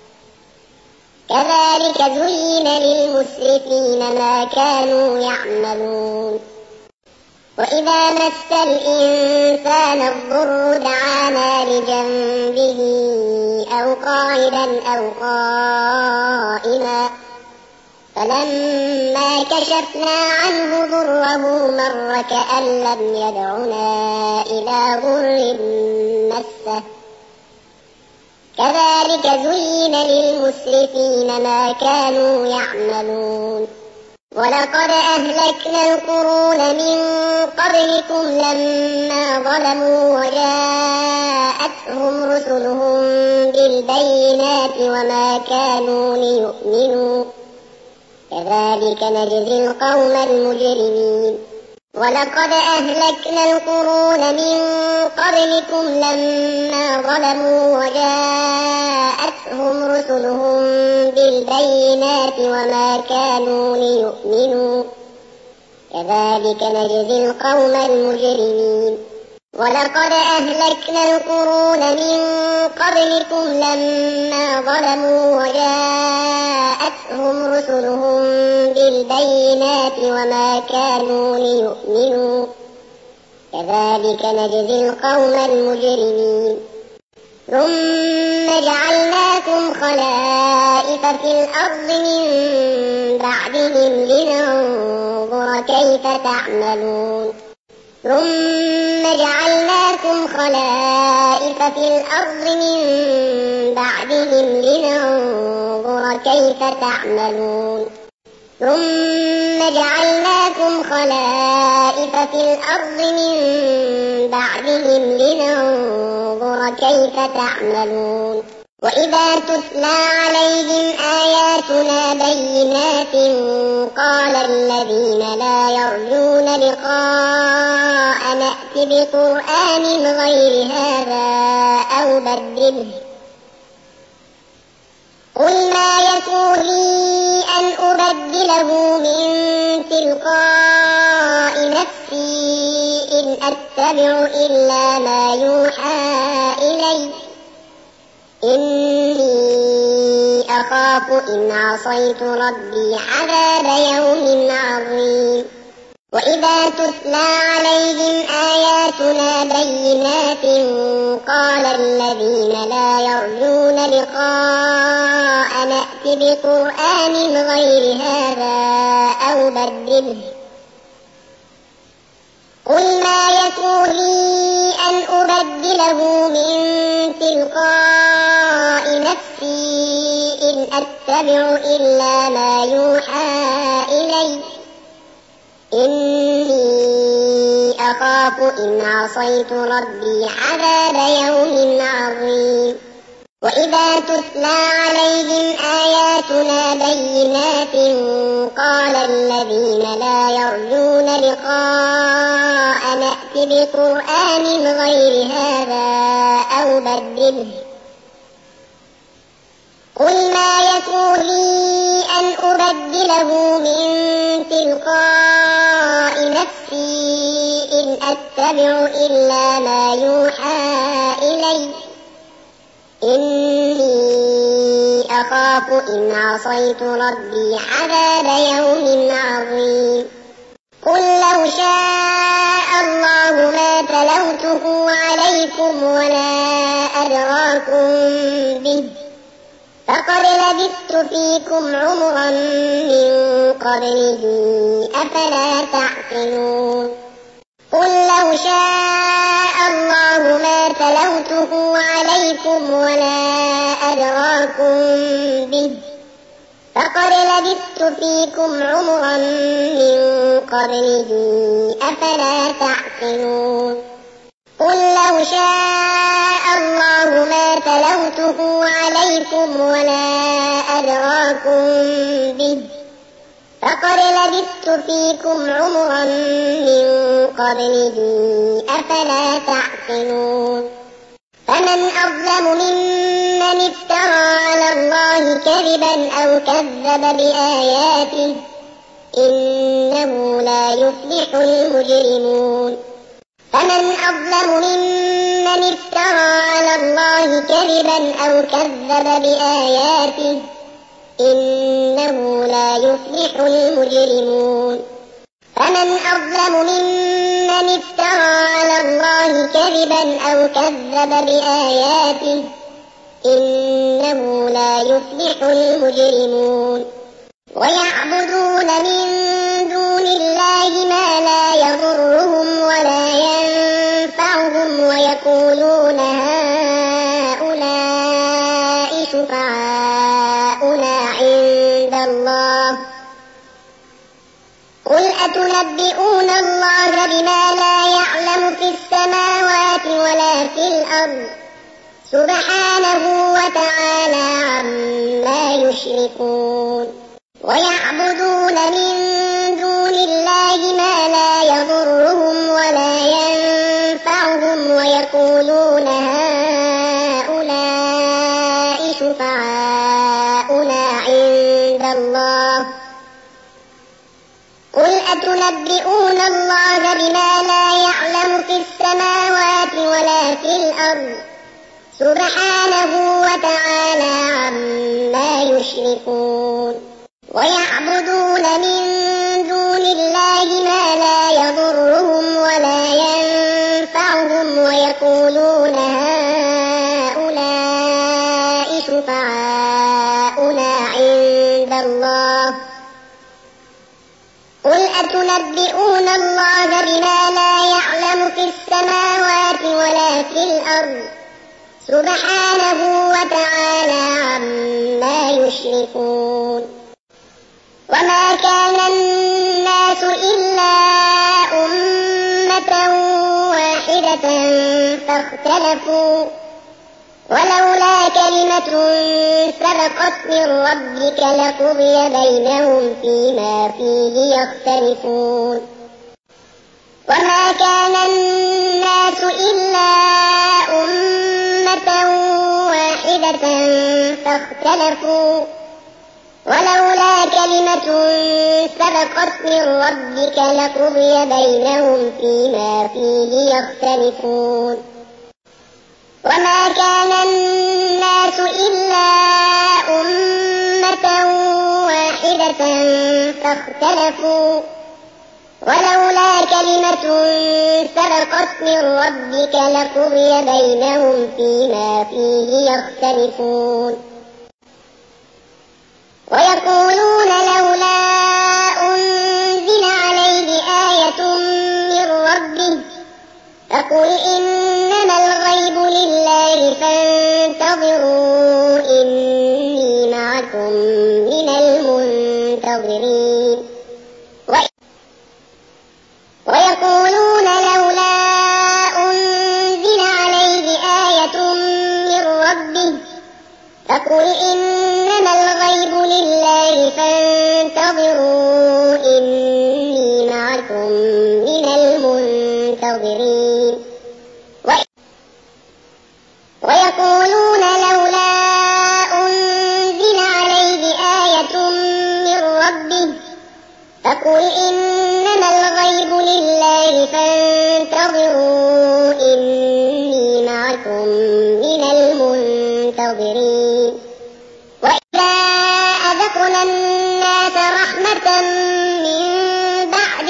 كذلك زين للمسرفين ما كانوا يعملون وإذا مس الإنسان الضر دعانا لجنبه أو قاعدا أو قائما فلما كشفنا عنه ضره مر كأن لم يدعنا إلى ضر مسه كذلك زين للمسرفين ما كانوا يعملون ولقد أهلكنا القرون من قبلكم لما ظلموا وجاءتهم رسلهم بالبينات وما كانوا ليؤمنوا كذلك نجزي القوم المجرمين ولقد أهلكنا القرون من قبلكم لما ظلموا وجاءتهم رسلهم بالبينات وما كانوا ليؤمنوا كذلك نجزي القوم المجرمين ولقد أهلكنا القرون من قبلكم لما ظلموا وجاءتهم رسلهم بالبينات وما كانوا ليؤمنوا كذلك نجزي القوم المجرمين ثم جعلناكم خلائف في الأرض من بعدهم لننظر كيف تعملون ثم جعلناكم خلائف في الأرض من بعدهم لننظر كيف تعملون ثم جعلناكم خلائف في الأرض من بعدهم لننظر كيف تعملون وإذا تتلى عليهم آياتنا بينات قال الذين لا يرجون لقاء نأت بقرآن غير هذا أو بدله قل ما يكون لي أن أبدله من تلقاء نفسي إن أتبع إلا ما يوحى إلي إني أخاف إن عصيت ربي عذاب يوم عظيم وإذا تتلى عليهم آياتنا بينات قال الذين لا يرجون لقاء نأت بقرآن غير هذا أو بدله قل ما يكون لي أن أبدله من تلقاء نفسي إن أتبع إلا ما يوحى إلي إني أخاف إن عصيت ربي عذاب يوم عظيم وإذا تتلى عليهم آياتنا بينات قال الذين لا يرجون لقاء نأت بقرآن غير هذا أو بدله قل ما يكون لي أن أبدله من تلقاء نفسي إن أتبع إلا ما يوحى إلي إني أخاف إن عصيت ربي عذاب يوم عظيم قل لو شاء الله ما تلوته عليكم ولا أدراكم به فقد لبثت فيكم عمرا من قبله أفلا تعقلون قل لو شاء الله ما تلوته عليكم ولا أدراكم به فقد لبثت فيكم عمرا من قبله أفلا تعقلون قل لو شاء الله ما تلوته عليكم ولا أدراكم به فقد لبثت فيكم عمرا من قبله أفلا تعقلون فمن أظلم ممن افترى على الله كذبا أو كذب بآياته إنه لا يفلح المجرمون فمن أظلم ممن افترى على الله كذبا أو كذب بآياته إنه لا يفلح المجرمون فمن أظلم ممن افترى على الله كذبا أو كذب بآياته إنه لا يفلح المجرمون ويعبدون من دون الله ما لا يضرهم ولا ينفعهم ويقولون هؤلاء شفعاؤنا عند الله قل أتنبئون الله بما لا يعلم في السماوات ولا في الأرض سبحانه وتعالى عما يشركون ويعبدون من دون الله ما لا يضرهم ولا ينفعهم ويقولون هؤلاء شفعاؤنا عند الله قل أتنبئون الله بما لا يعلم في السماوات ولا في الأرض سبحانه وتعالى عما يشركون ويعبدون من دون الله ما لا يضرهم ولا ينفعهم ويقولون هؤلاء شفعاؤنا عند الله قل أتنبئون الله بما لا يعلم في السماوات ولا في الأرض سبحانه وتعالى عما يشركون وما كان الناس إلا أمة واحدة فاختلفوا ولولا كلمة سبقت من ربك لقضي بينهم فيما فيه يختلفون وما كان الناس إلا أمة واحدة فاختلفوا ولولا كلمة سبقت من ربك لقضي بينهم فيما فيه يختلفون وما كان الناس إلا أمة واحدة فاختلفوا ولولا كلمة سبقت من ربك لقضي بينهم فيما فيه يختلفون ويقولون لولا أنزل عليه آية من ربه فقل إنما الغيب لله فانتظروا إني معكم من المنتظرين ويقولون لولا أنزل عليه آية من ربه فقل إنما الغيب لله فانتظروا إني معكم من المنتظرين ويقولون لولا أنزل عليه آية من ربه فقل إنما الغيب لله فانتظروا إني معكم من المنتظرين وإذا أذقنا الناس رحمة من بعد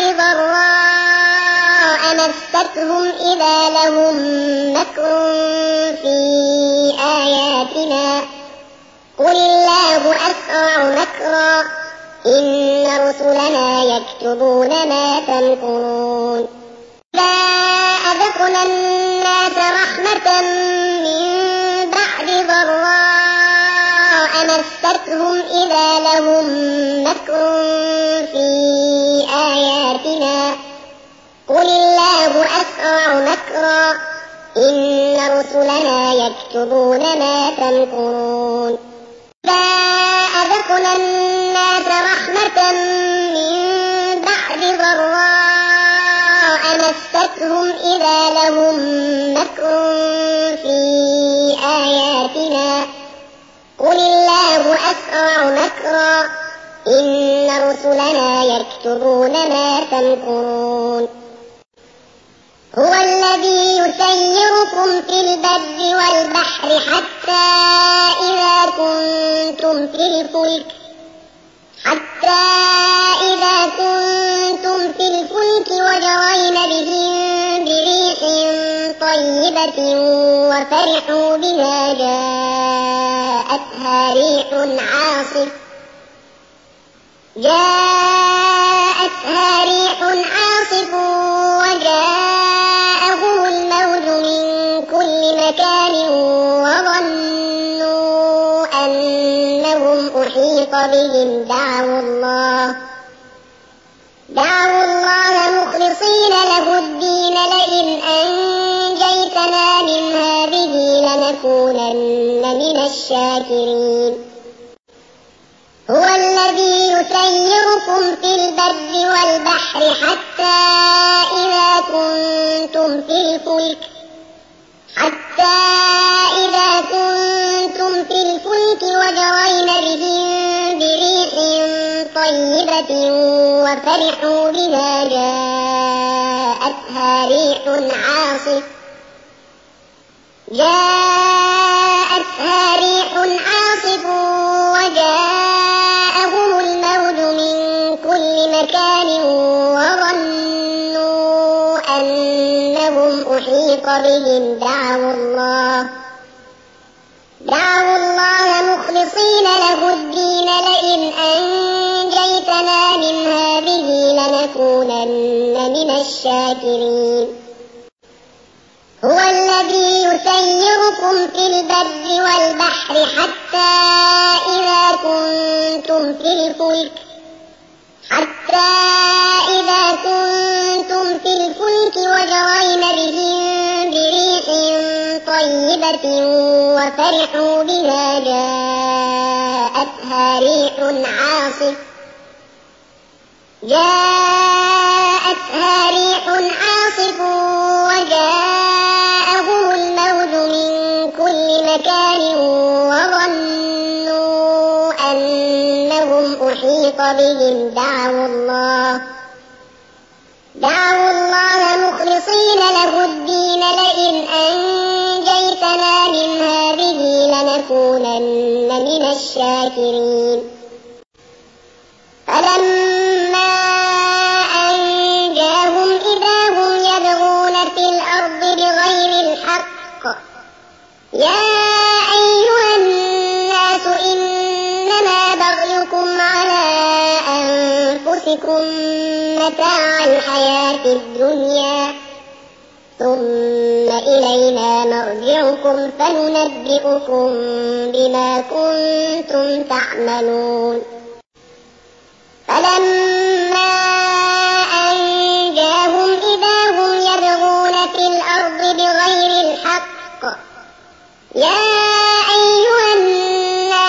ضراء مستهم إذا لهم مكر في آياتنا قل الله أسرع مكرا إن رسلنا يكتبون ما تمكرون إذا أذقنا الناس رحمة من بعد ضراء مستهم إذا لهم مكر في آياتنا قل الله أسرع مكرا إن رسلنا يكتبون ما تمكرون إذا أذقنا الناس رحمة من بعد ضراء مستهم إذا لهم مكر في آياتنا قل الله أسرع مكرا إن رسلنا يكتبون ما تمكرون هو الذي يسيركم في البر والبحر حتى إذا كنتم في الفلك وجرين بهم بريح طيبة وفرحوا بها جاءتها ريح عاصف وجاءهم الموج من كل مكان وظنوا أنهم أحيط بهم دعوا الله مخلصين له الدين لئن أنجيتنا من هذه لنكونن من الشاكرين هو الذي يسيركم في البر والبحر حتى إذا كنتم في الفلك وجرين بهم بريح طيبة وفرحوا بها جاءتها ريح عاصف وجاءهم الموج من كل مكان وظنوا أنهم أحيط بهم دعوا الله مخلصين له الدين لئن أنجيتنا من هذه لنكونن من الشاكرين هو الذي يسيركم في البر والبحر حتى إذا كنتم في الفلك وجرين بهم بريح طيبة وفرحوا بها جاءتها ريح عاصف وجاءهم الموج من كل مكان وظنوا أنهم أحيط بهم دعوا الله مخلصين له الدين لئن أنجيتنا من هذه لنكونن من الشاكرين فلما أنجاهم إذا هم يبغون في الأرض بغير الحق يا أيها الناس إنما بغيكم على أنفسكم متاع الحياة الدنيا ثم إلينا مرجعكم فننبئكم بما كنتم تعملون فلما أنجاهم إذا هم يبغون في الأرض بغير الحق يا أيها الناس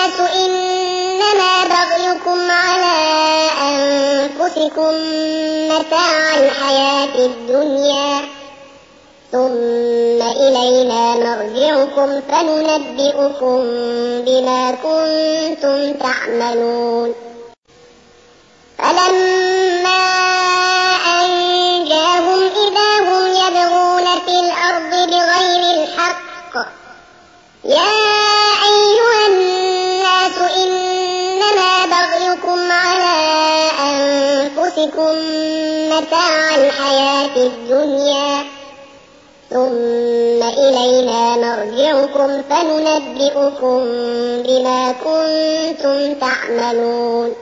أنفسكم متاع الحياة الدنيا ثم إلينا مرجعكم فننبئكم بما كنتم تعملون. فلما أنجاهم إذا هم يبغون في الأرض بغير الحق يا أيها الناس إنما بغيكم على أنفسكم متاع الحياة الدنيا ثم إلينا مرجعكم فننبئكم بما كنتم تعملون.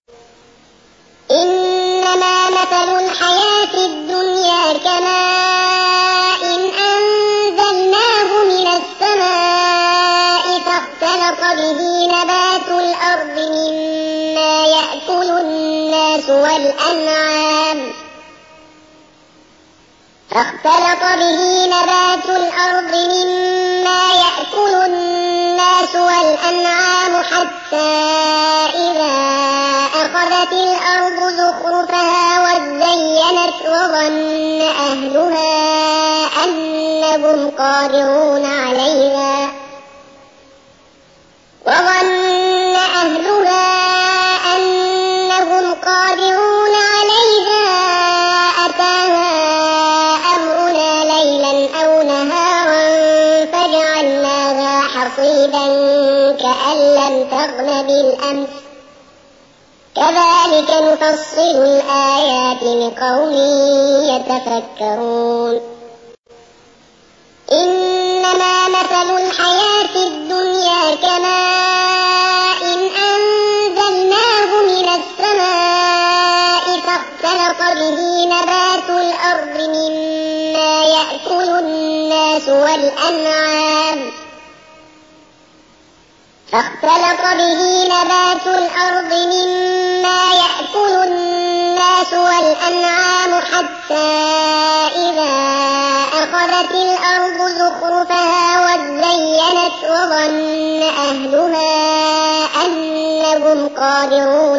إنما مثل الحياة الدنيا كماء أنزلناه من السماء فاختلط به نبات الأرض مما يأكل الناس والأنعام حتى إذا أخذت الأرض زخرفها وزينت وظن أهلها أنهم قادرون عليها أتاها أمرنا ليلا أو نهارا فجعلناها حصيدا كأن لم تغن بالأمس كذلك نفصل الآيات لقوم يتفكرون. إنما مثل الحياة الدنيا كماء أنزلناه من السماء فاختلط به نبات الأرض مما يأكل الناس والأنعام حتى إذا أخذت الأرض زخرفها وزينت وظن أهلها أنهم قادرون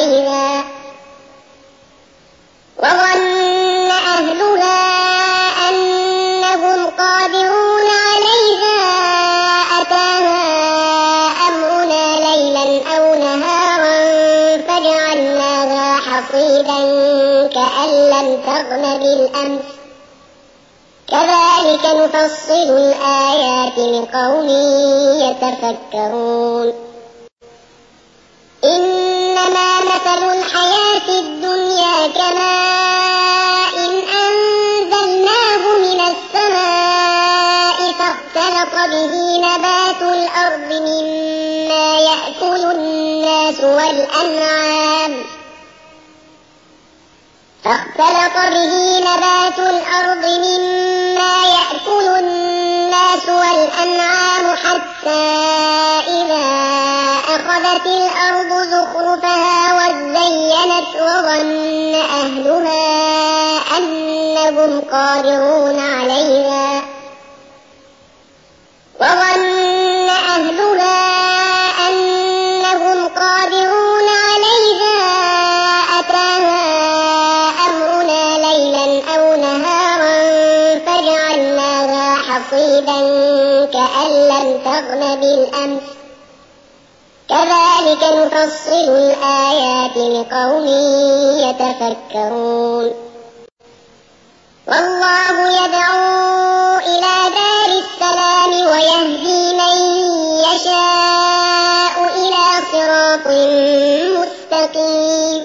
عليها أتاها أمرنا ليلا أو نهارا فجعلناها حصيدا كأن لم تغن بالأمس كذلك نفصل الآيات لقوم يتفكرون. إنما مثل الحياة الدنيا كماء أنزلناه من السماء فاختلط به نبات الأرض مما يأكل الناس والأنعام حتى إذا أخذت الأرض زخرفها وزينت وظن أهلها أنهم قادرون عليها أتاها أمرنا ليلا أو نهارا فجعلناها حصيدا كأن لم تغن بالأمس كذلك نفصل الآيات لقوم يتفكرون. والله يدعو إلى دار السلام ويهدي من يشاء إلى صراط مستقيم.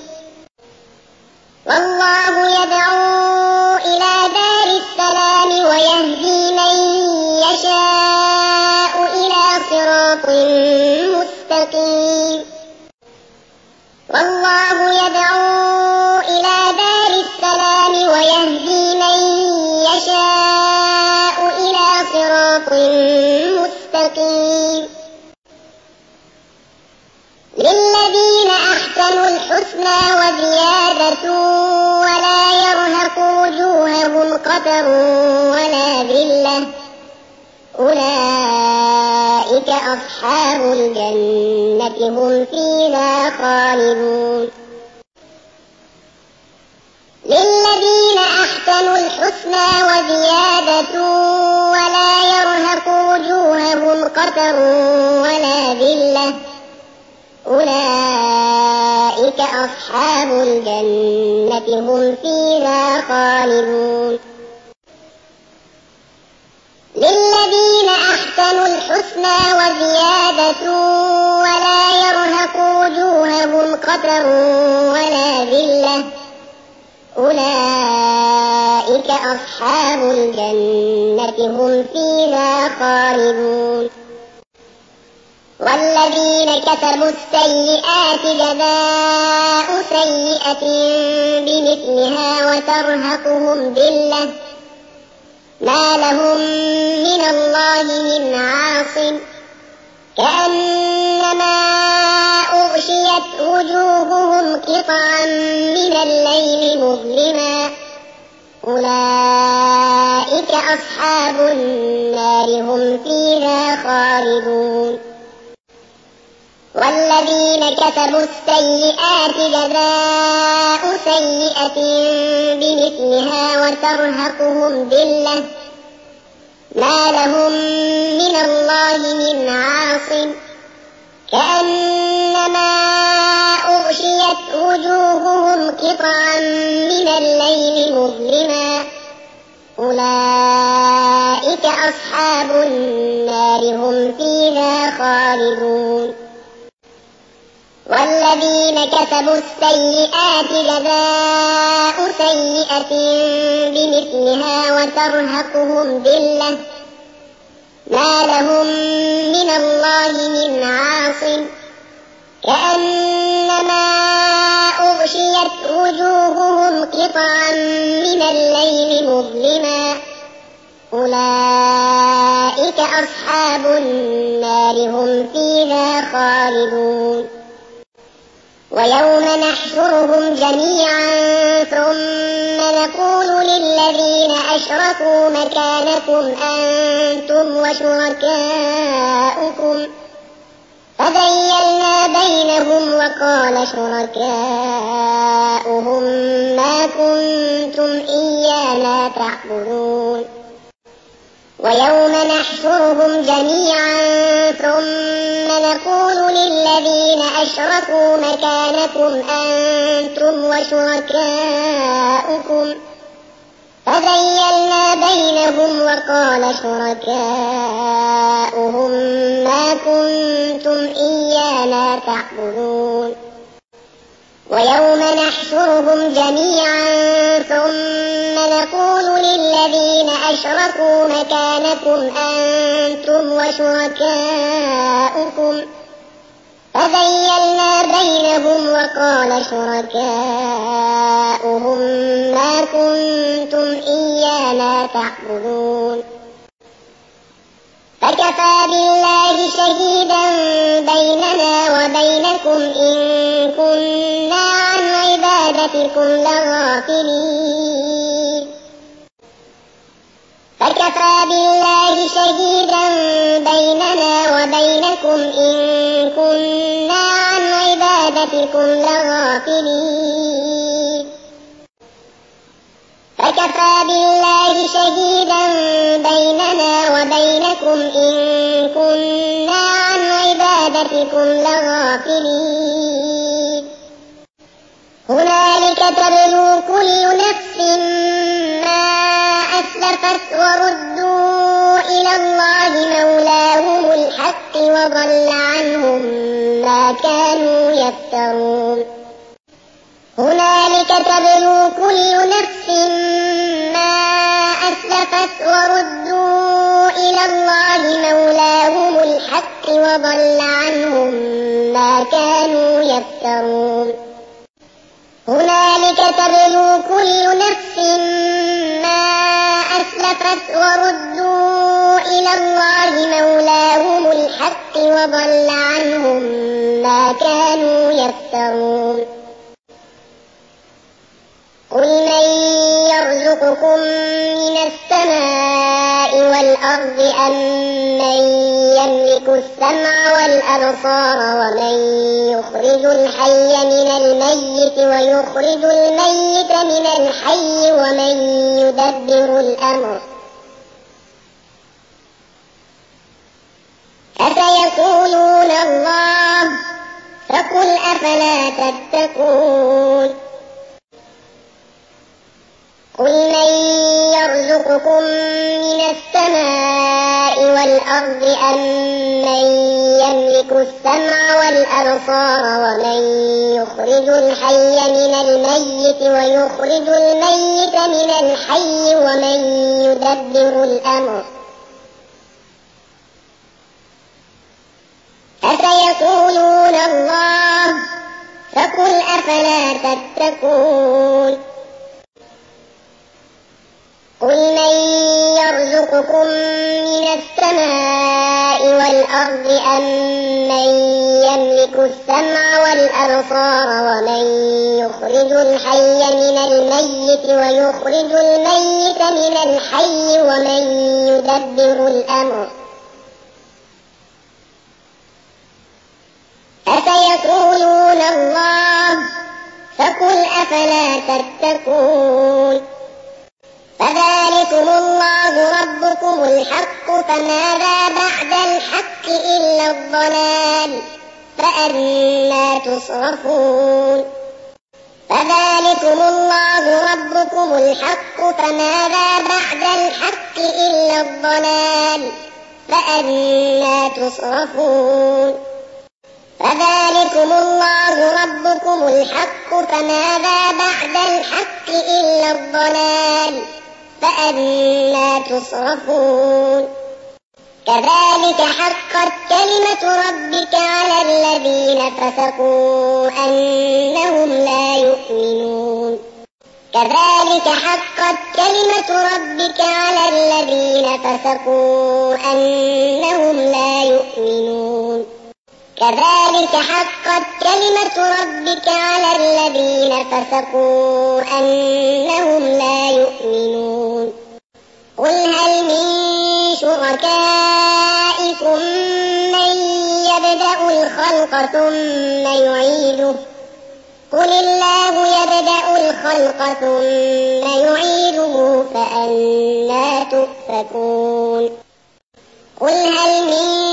للذين أحسنوا الحسنى وزيادة ولا يرهق وجوههم قتر ولا ذلة أولئك أصحاب الجنة هم فيها خالدون. للذين أحسنوا الحسنى وزيادة ولا يرهق وجوههم قتر ولا ذلة أولئك أصحاب الجنة هم فيها خالدون. للذين أحسنوا الحسنى وزيادة ولا يرهق وجوههم قتر ولا ذلة أولئك أصحاب الجنة هم فيها خالدون. والذين كسبوا السيئات جزاء سيئة بمثلها وترهقهم ذلة ما لهم من الله من عاصم كأنما أغشيت وجوههم قطعا من الليل مظلما أولئك أصحاب النار هم فيها خالدون. والذين كسبوا السيئات جزاء سيئة بمثلها وترهقهم ذلة ما لهم من الله من عاصم كأنما أغشيت وجوههم قطعا من الليل مظلما أولئك أصحاب النار هم فيها خالدون. والذين كسبوا السيئات جزاء سيئة بمثلها وترهقهم ذلة ما لهم من الله من عاصم كأنما أغشيت وجوههم قطعا من الليل مظلما أولئك أصحاب النار هم فيها خالدون. ويوم نحشرهم جميعا ثم نقول للذين أشركوا مكانكم أنتم وشركاؤكم فزيلنا بينهم وقال شركاؤهم ما كنتم إيانا تعبدون. ويوم نحشرهم جميعا ثم نقول للذين أشركوا مكانكم أنتم وشركاؤكم فزيلنا بينهم وقال شركاؤهم ما كنتم إيانا تعبدون. ويوم نحشرهم جميعا ثم نقول للذين أشركوا مكانكم أنتم وشركاؤكم فزيلنا بينهم وقال شركاؤهم ما كنتم إيانا تعبدون. فكفى بالله شهيدا بيننا وبينكم إن كنا عن عبادتكم لغافلين. فكفى بالله شهيدا بيننا وبينكم إن كنا عن عبادتكم لغافلين. فكفى بالله شهيدا بيننا وبينكم إن كنا عن عبادتكم لغافلين. هنالك تبلو كل نفس ما أسلفت وردوا إلى الله مولاهم الحق وضل عنهم ما كانوا يفترون. هنالك تبلو كل نفس ما أسلفت وردوا إلى الله مولاهم الحق وضل عنهم ما كانوا يفترون. هنالك تبلو كل نفس ما أسلفت وردوا إلى الله مولاهم الحق وضل عنهم ما كانوا يفترون. قل من يرزقكم من السماء والأرض أمن يملك السمع والأبصار ومن يخرج الحي من الميت ويخرج الميت من الحي ومن يدبر الأمر فسيقولون الله فقل أفلا تتقون قل من يرزقكم من السماء والأرض أمن يملك السمع والأبصار ومن يخرج الحي من الميت ويخرج الميت من الحي ومن يدبر الأمر فسيقولون الله فقل أفلا تتقون قل من يرزقكم من السماء والأرض أمن يملك السمع والأبصار ومن يخرج الحي من الميت ويخرج الميت من الحي ومن يدبر الأمر فسيقولون الله فقل أفلا تتقون فذلكم الله ربكم الحق فماذا بعد الحق إلا الضلال فأنى تصرفون فذلكم الله ربكم الحق فماذا بعد الحق إلا الضلال فأنى تصرفون فذلكم الله ربكم الحق فماذا بعد الحق إلا الضلال فأنى تصرفون كذلك حقت كلمة ربك على الذين فسقوا أنهم لا يؤمنون كذلك حقت كلمة ربك على الذين فسقوا أنهم لا يؤمنون كذلك حقت كلمة ربك على الذين فسقوا أنهم لا يؤمنون قل هل من شركائكم من يبدأ الخلق ثم يعيده قل الله يبدأ الخلق ثم يعيده فأنى تؤفكون قل هل من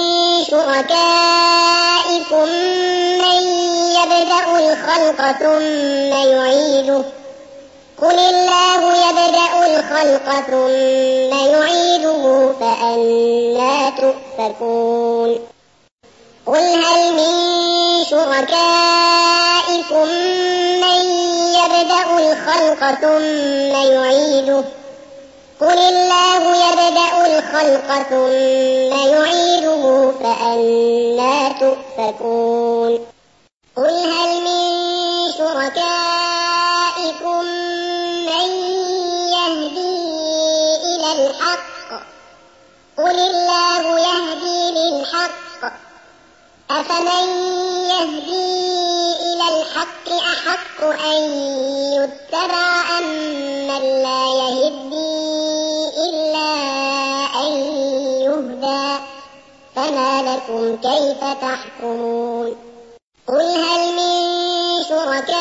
شركائكم من يبدأ الخلق ثم يعيده قل الله يبدأ الخلق ثم يعيده فأنى تؤفكون قل هل من شركائكم من يبدأ الخلق ثم يعيده قل الله يبدأ الخلق ثم يعيده فأنى تؤفكون قل هل من شركائكم من يهدي إلى الحق قل الله يهدي للحق أفمن يهدي إلى الحق أحق أن يتبع أمن لا يهدي إلا أن يهدى فما لكم كيف تحكمون قل هل من شركائكم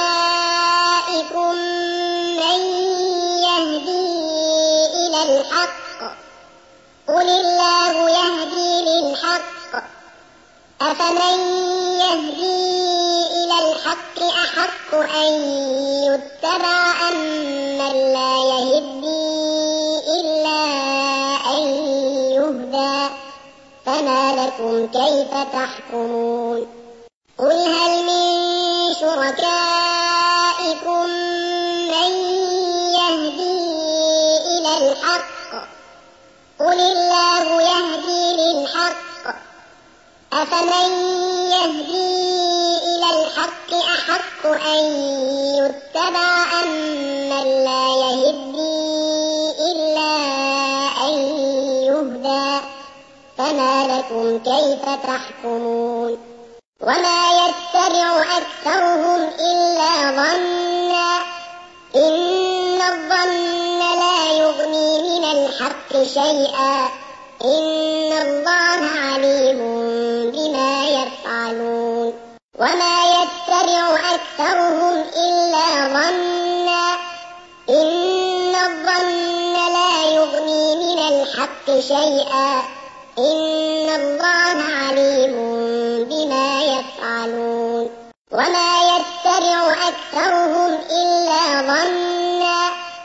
من يهدي إلى الحق قل الله يهدي للحق أفمن يهدي إلى الحق أحق أن يتبع أمن لا يهدي إلا أن يهدى فما لكم كيف تحكمون قل هل من شركائكم من يهدي إلى الحق قل الله يهدي للحق أفمن يهدي إلى الحق أحق أن يتبع أمن لا يهدي إلا أن يهدى فما لكم كيف تحكمون وما يتبع أكثرهم إلا ظنا إن الظن لا يغني من الحق الحق شيئا إن الله عليم بما يفعلون وما يتبع أكثرهم إلا ظنا إن الظن لا يغني من الحق شيئا إن الله عليم بما يفعلون وما يتبع أكثرهم إلا ظنا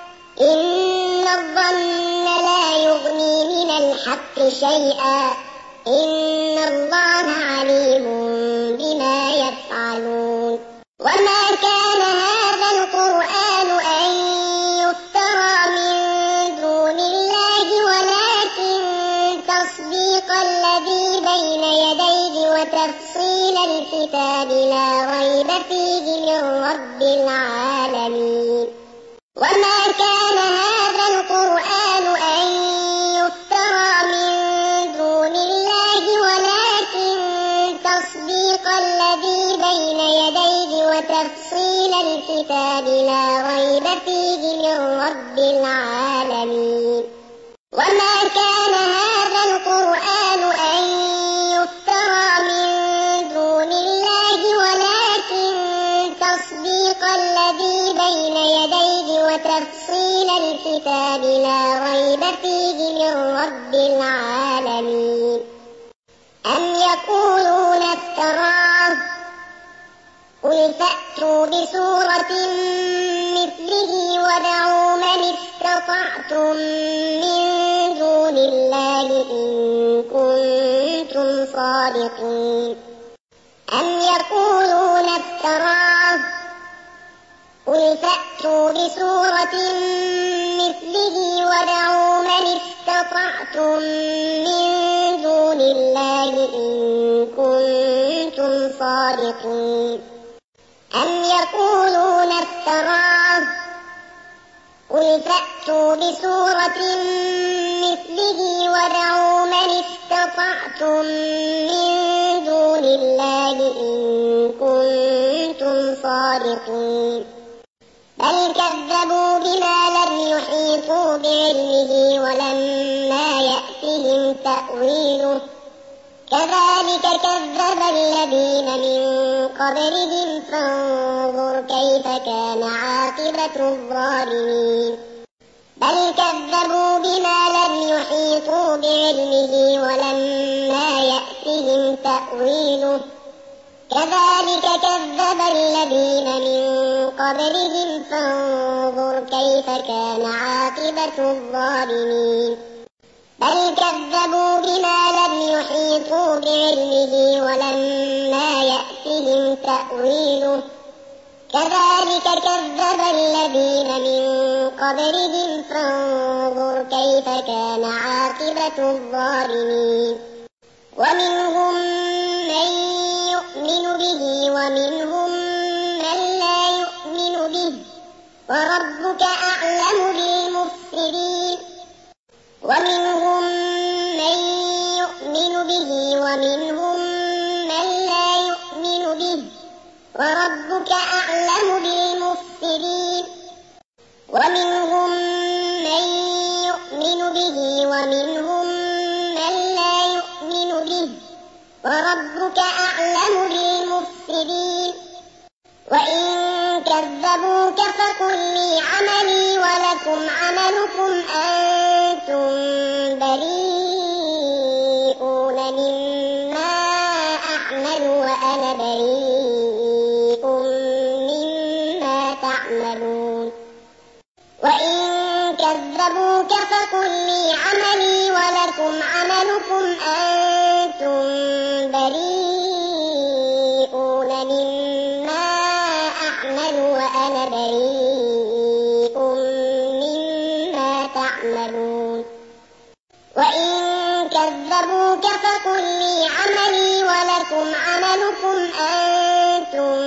إن الظن لا يغني من الحق شيئا إن الله عليم بما يفعلون وما كان هذا القرآن أن يفترى من دون الله ولكن تصديق الذي بين يديه وتفصيل الكتاب لا ريب فيه من رب العالمين وما كان هذا القرآن أن يفترى من دون الله ولكن تصديق الذي بين يديه وتفصيل الكتاب لا ريب فيه من رب العالمين وما كان هذا القرآن أن يفترى من دون الله ولكن تصديق الذي بين يديه وتفصيل الكتاب لا ريب فيه من رب العالمين أم يقولون افتراه قل فأتوا بسورة مثله وادعوا من استطعتم من دون الله إن كنتم صادقين أم يقولون افتراه قل فأتوا بسورة مثله وادعوا من استطعتم من دون الله إن كنتم صادقين أم يقولون افتراه قل فأتوا بسورة مثله وادعوا من استطعتم من دون الله إن كنتم صادقين بل كذبوا بما لم يحيطوا بعلمه ولما يأتهم تأويله كذلك كذب الذين من قبلهم فانظر كيف كان عاقبة الظالمين بل كذبوا بما لم يحيطوا بعلمه ولما يأتهم تأويله كذلك كذب الذين من قبلهم فانظر كيف كان عاقبة الظالمين بل كذبوا بما لم يحيطوا بعلمه ولما يأتهم تأويله كذلك كذب الذين من قبلهم فانظر كيف كان عاقبة الظالمين ومنهم من يؤمن به ومنهم من لا يؤمن به وربك أعلم بالمفسدين ومنهم من يؤمن به ومنهم من لا يؤمن به وربك أعلم بالمفسدين ومنهم من يؤمن به ومنهم من لا يؤمن به وربك أعلم بالمفسدين وإن كذبوك فقل لي عملي ولكم عملكم أنتم بريئون مما أعمل وأنا بريء مما تعملون وإن كذبوك فقل لي عملي ولكم عملكم أنتم بريئون مما أعمل وأنا بريء مما تعملون وإن كذبوك فقل لي عملي ولكم عملكم أنتم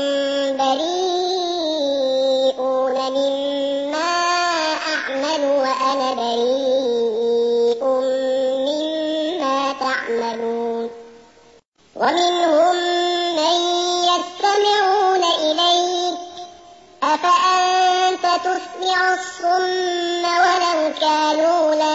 بريئون مما أعمل وأنا بريء مما تعملون ومنهم من يستمعون إليك أفأنت تسمع الصم ولو كانوا لا يعلمون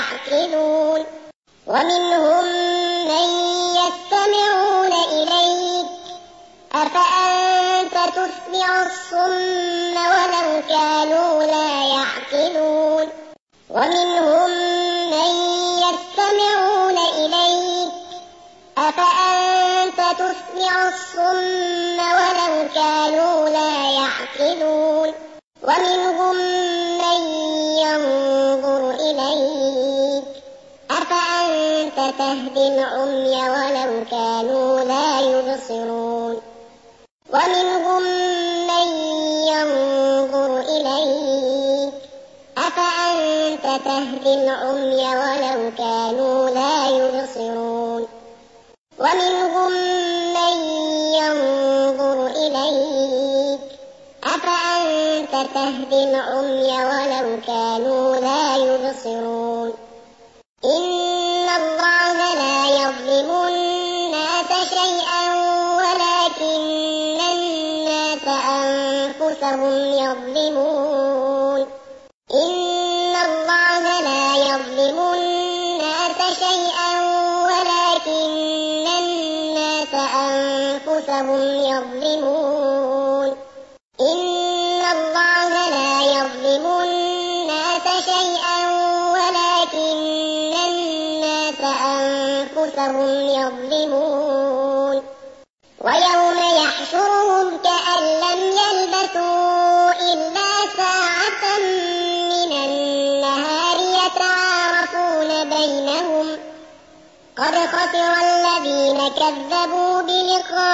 يعقلون ومنهم من يستمعون إليك أفأنت تسمع الصم ولو كانوا لا يعقلون ومنهم من يستمعون إليك أفأنت تسمع الصم ولو كانوا لا يعقلون ومنهم من ينظر إليك أفأنت تهدي العمي ولو كانوا لا يبصرون ومنهم من ينظر إليك أفأنت تهدي العمي ولو كانوا لا يبصرون ومنهم من ينظر إليك أفأنت تهدي العمي ولو كانوا لا يبصرون إن الله لا يظلم الناس شيئا ولكن الناس أنفسهم يظلمون إن الله لا يظلم الناس شيئا ولكن الناس أنفسهم يظلمون إن الله لا يظلم الناس شيئا ولكن الناس أنفسهم يظلمون ويوم يحشرهم كأن لم يلبثوا إلا ساعة من النهار يتعارفون بينهم قد خسر الذين كذبوا بلقاء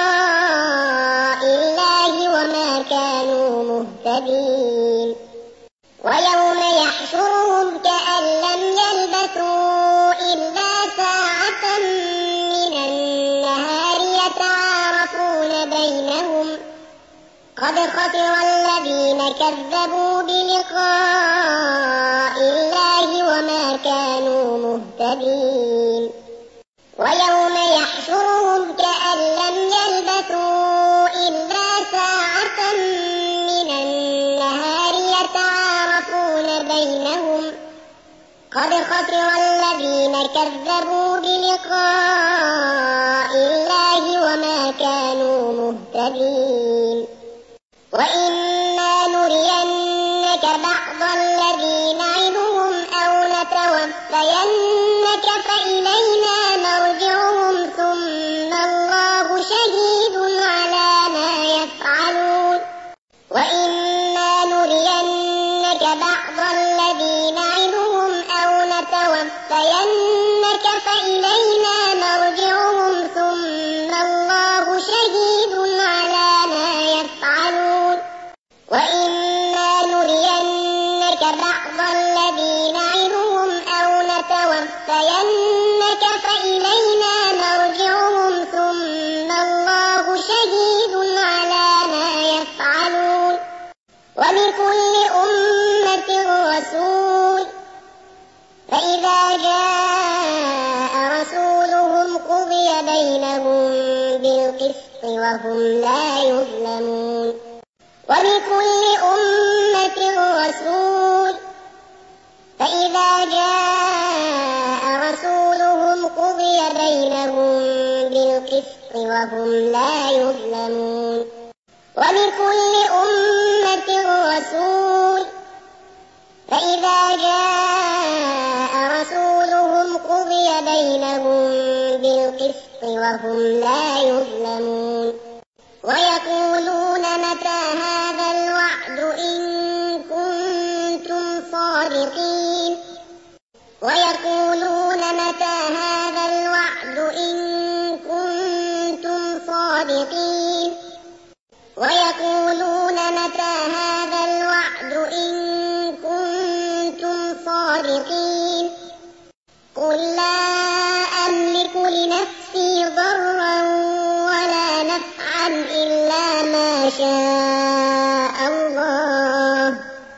الله وما كانوا مهتدين ويوم يحشرهم كأن لم يلبثوا إلا ساعة من النهار يتعارفون بينهم قد خسر الذين كذبوا بلقاء الله وما كانوا مهتدين ويوم يحشرهم كأن لم يلبثوا إلا ساعة من النهار يتعارفون بينهم قد خسر الذين كذبوا بلقاء الله وما كانوا مهتدين وإما نرينك بعض الذي نعدهم أو نتوفينك فإلينا مرجعهم ثم الله شهيد على ما يفعلون وإما نرينك بعض الذي نعدهم أو نتوفينك فإلينا مرجعهم ثم الله شهيد على ما يفعلون وإما نرينك بعض الذي نعدهم أو نتوفينك فإلينا مرجعهم ثم الله شهيد على ما يفعلون ولكل أمة رسول فإذا جاء رسولهم قضي بينهم بالقسط وهم لا يظلمون ولكل أمة رسول فإذا جاء رسولهم قضي بينهم بالقسط وهم لا يظلمون ولكل أمة رسول فإذا جاء رسولهم قضي بينهم بالقسط وهم لا يظلمون ويقولون متى هذا الوعد إن كنتم صادقين ويقولون متى هذا الوعد إن كنتم صادقين ويقولون متى هذا الوعد إن كنتم صادقين قل لا أملك لنفسي ضرا ولا نفعا إلا ما شاء الله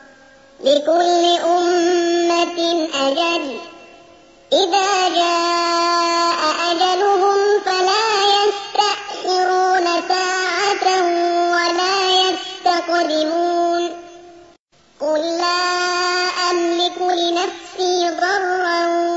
لكل أمة أجل إذا جاء أجلهم فلا يستأخرون ساعة ولا يستقدمون قل لا أملك لنفسي ضرا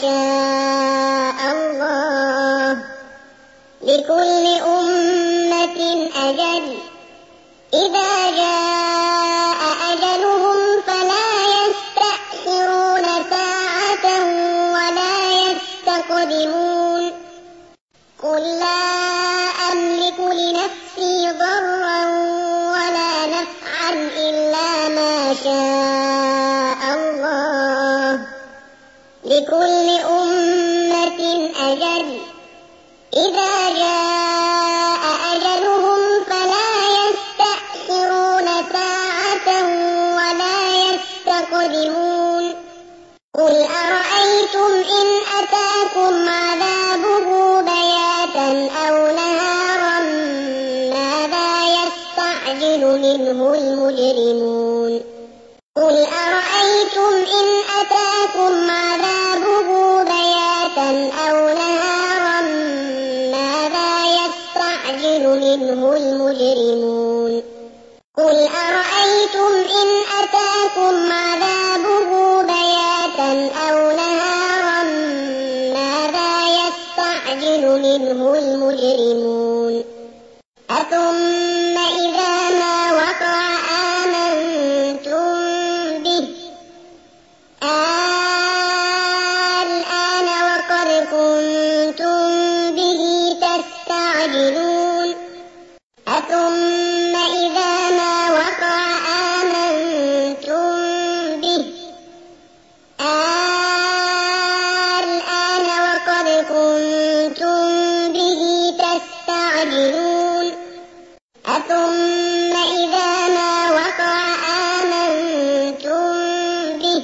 شاء الله لكل أمة أجل إذا جاء أجلهم فلا يستأخرون ساعة ولا يستقدمون قل لا أملك لنفسي ضرا ولا نفعا إلا ما شاء الله لكل أمة أجل إذا جاء أجلهم فلا يستأخرون ساعة ولا يستقدمون قل أرأيتم إن أتاكم عذابه بياتا أو نهارا ماذا يستعجل منه المجرمون قل أرأيتم إن أتاكم عذابه بياتا أو نهارا ماذا يستعجل منه المجرمون قل أرأيتم إن أتاكم عذابه بياتا أو نهارا ماذا يستعجل منه المجرمون أثم إذا ما وقع آمنتم به الآن وقد كنتم به تستعجلون أثم إذا ما وقع آمنتم به الآن وقد كنتم به تستعجلون أثم إذا ما وقع آمنتم به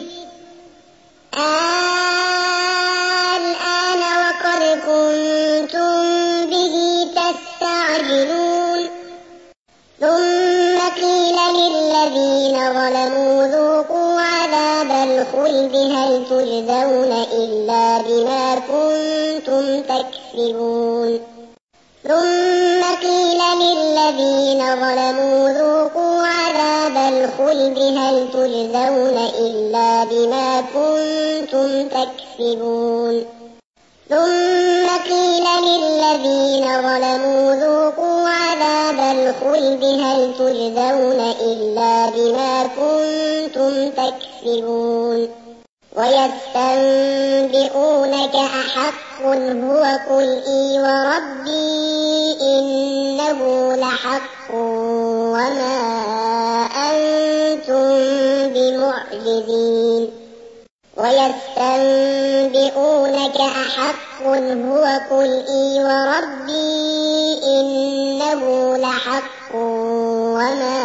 الآن وقد كنتم به تستعجلون ثم قيل للذين ظلموا ذوقوا عذاب الخلد هل تجزون إلا بما كنتم تكسبون ثم قيل للذين ظلموا ذوقوا عذاب الخلد هل تجزون إلا بما كنتم تكسبون ثم قيل للذين ظلموا ذوقوا عذاب الخلد هل تجزون إلا بما كنتم تكسبون ويستنبئونك أحق هو قل إي وربي إنه لحق وما أنتم بمعجزين ويستنبئونك أحق هو قل إي وربي إنه لحق وما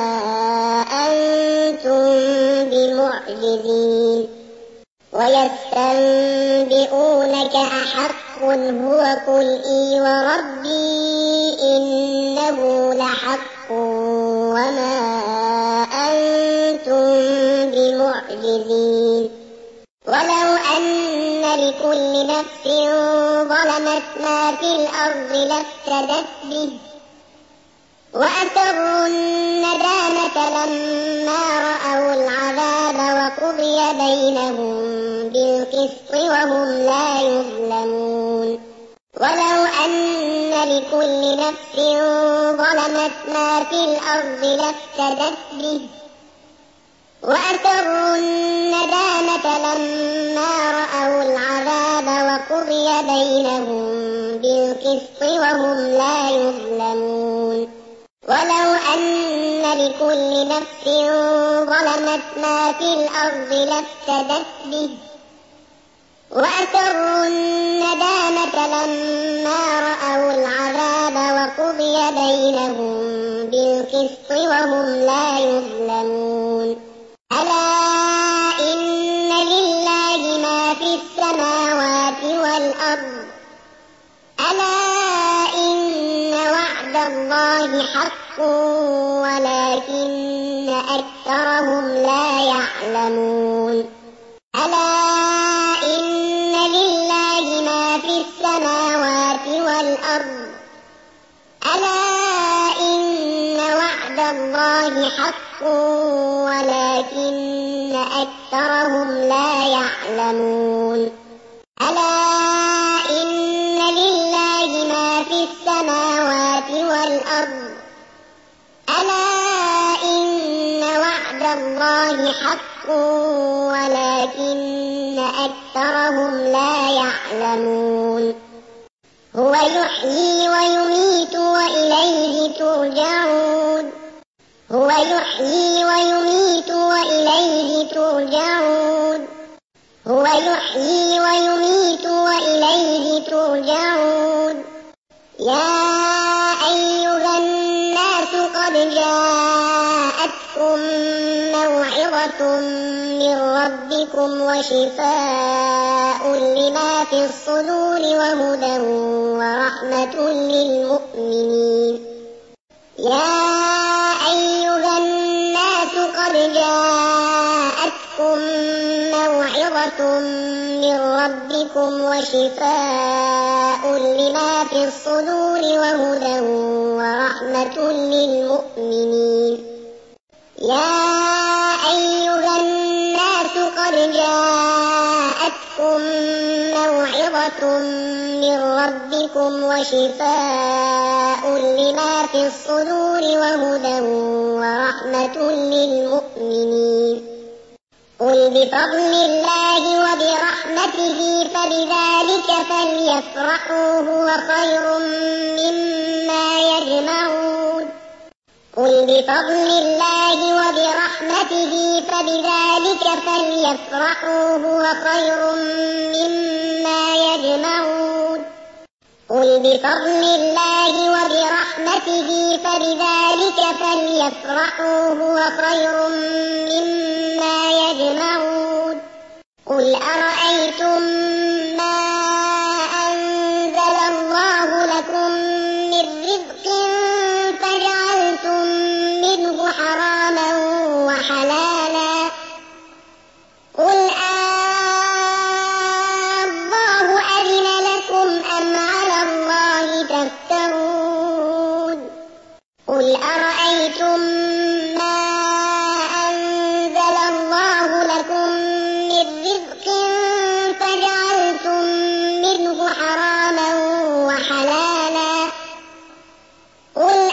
أنتم بمعجزين ويستنبئونك أحق هو قل إي وربي إنه لحق وما أنتم بمعجزين ولو أن لكل نفس ظلمت ما في الأرض لافتدت به وأسروا الندامة لما رأوا العذاب وقضي بينهم بالقسط وهم لا يظلمون ولو أن لكل نفس ظلمت ما في الأرض لافتدت به وأسروا الندامة لما رأوا العذاب وقضي بينهم بالقسط وهم لا يظلمون ولو أن لكل نفس ظلمت ما في الأرض لافتدت به وأسروا الندامة لما رأوا العذاب وقضي بينهم بالقسط وهم لا يظلمون ألا إن لله ما في السماوات والأرض ألا إن وعد الله حق ولكن أكثرهم لا يعلمون ألا إن لله ما في السماوات والأرض ألا إن وعد الله حق ولكن أكثرهم لا يعلمون ألا إن لله ما في السماوات والأرض ألا إن وعد الله حق ولكن أكثرهم لا يعلمون هو يحيي ويميت وإليه ترجعون هو يحيي ويميت وإليه ترجعون هو يحيي ويميت وإليه ترجعون يا أيها الناس قد جاءتكم موعظة من ربكم وشفاء لما في الصدور وهدى ورحمة للمؤمنين يا أيها الناس قد جاءتكم موعظة من ربكم وشفاء لما في الصدور وهدى ورحمة للمؤمنين يا أيها الناس قد جاءتكم موعظة من ربكم وشفاء لما في الصدور وهدى ورحمة للمؤمنين قل بفضل الله وبرحمته فبذلك فليفرحوا هو خير مما يجمعون قل بفضل الله وبرحمته فبذلك فليفرحوا هو خير مما يجمعون قل بفضل الله وبرحمته فبذلك فليفرحوا هو خير مما يجمعون قل أرأيتم ما أنزل الله لكم من رزق فجعلتم منه حراما وحلالا قل الله أذن لكم أم على الله تفترون قل أرأيتم ما أنزل الله لكم من رزق فجعلتم منه حراما وحلالا قل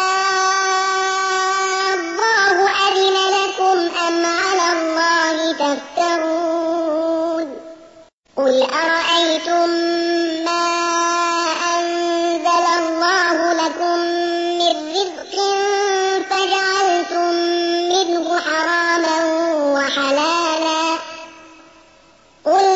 الله أذن لكم أم على الله تفترون قل أرأيتم ما أنزل الله لكم من رزق فجعلتم منه حراما وحلالا قل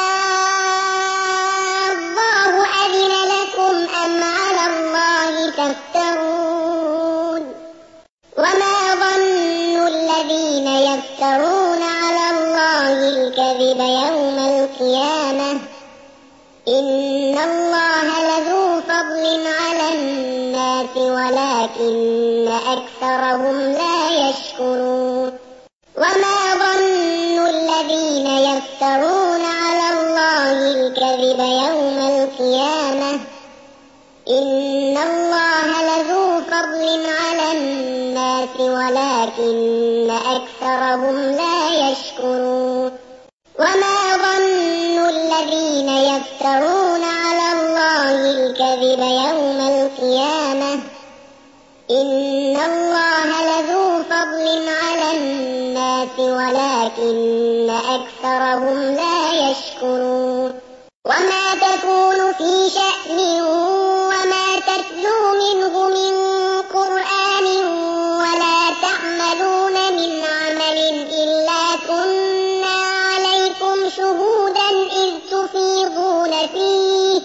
الله أذن لكم أم على الله تفترون وما ظن الذين يفترون على الله الكذب يوم القيامة إن الله لذو فضل على الناس ولكن أكثرهم لا يشكرون وما ظن الذين يفترون على الله الكذب يوم القيامة إن الله لذو فضل على الناس ولكن أكثرهم لا يشكرون وما ظن الذين يفترون على الله الكذب يوم القيامة إن الله لذو فضل على الناس ولكن أكثرهم لا يشكرون وما تكون في شأن وما تتلو منه من قرآن ولا تعملون من عمل إلا كنا عليكم شهودا إذ تفيضون فيه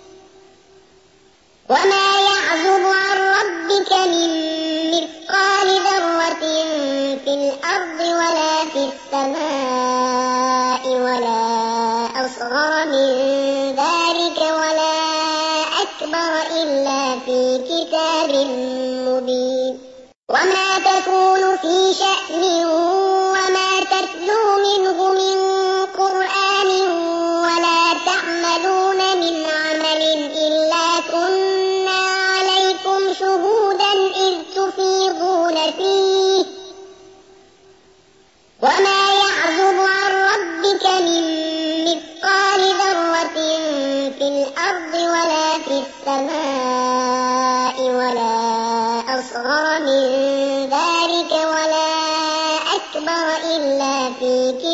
وما يعزب عن ربك من مثقال ذرة في الأرض ولا في السماء ولا أصغر من ذلك ولا أكبر إلا في كتاب مبين وما تكون في شأن وما تتلو منه من قرآن ولا تعملون من عمل إلا كنا عليكم شهودا إذ تفيضون فيه وما يعزب عن ربك من مثقال ذرة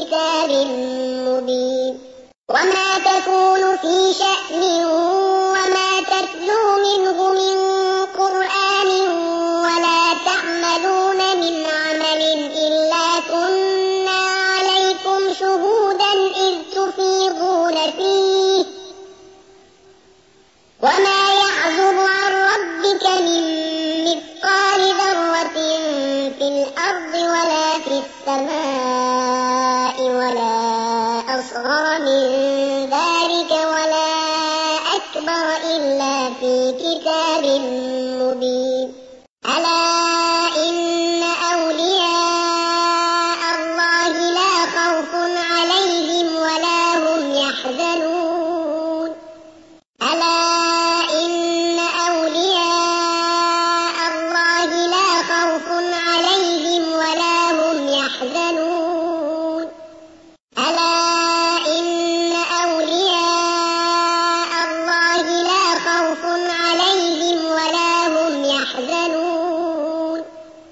كتاب مبين وما تكون في شأن وما تتلو منه من قرآن ولا تعملون من عمل إلا كنا عليكم شهودا إذ تفيضون فيه وما يعزب عن ربك من مثقال ذرة في الأرض ولا في السماء ولا أصغر من ذلك ولا أكبر إلا في كتاب مبين ألا إن أولياء الله لا خوف عليهم ولا هم يحزنون ألا إن أولياء الله لا خوف عليهم ولا هم يحزنون ألا إن أولياء الله لا خوف عليهم ولا هم يحزنون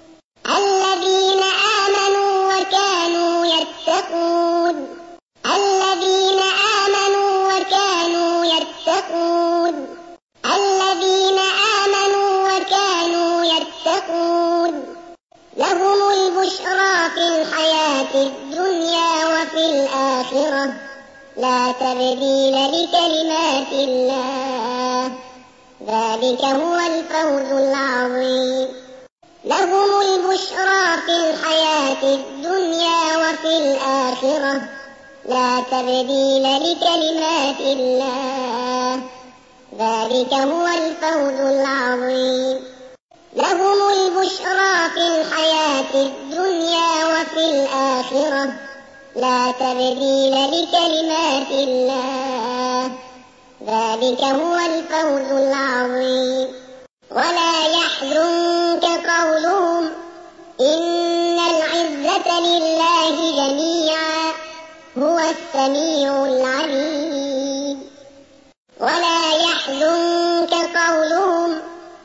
الذين آمنوا وكانوا يتقون الذين آمنوا وكانوا يتقون الذين آمنوا وكانوا يتقون لهم البشرى في الحياة الدنيا وفي الآخرة لا تبديل لكلمات الله ذلك هو الفوز العظيم لهم البشرى في الحياة الدنيا وفي الآخرة لا تبديل لكلمات الله ذلك هو الفوز العظيم لهم البشرى في الحياة الدنيا وفي الآخرة لا تبديل لكلمات الله ذلك هو الفوز العظيم ولا يحزنك قولهم إن العزة لله جميعا هو السميع العليم ولا يحزنك قولهم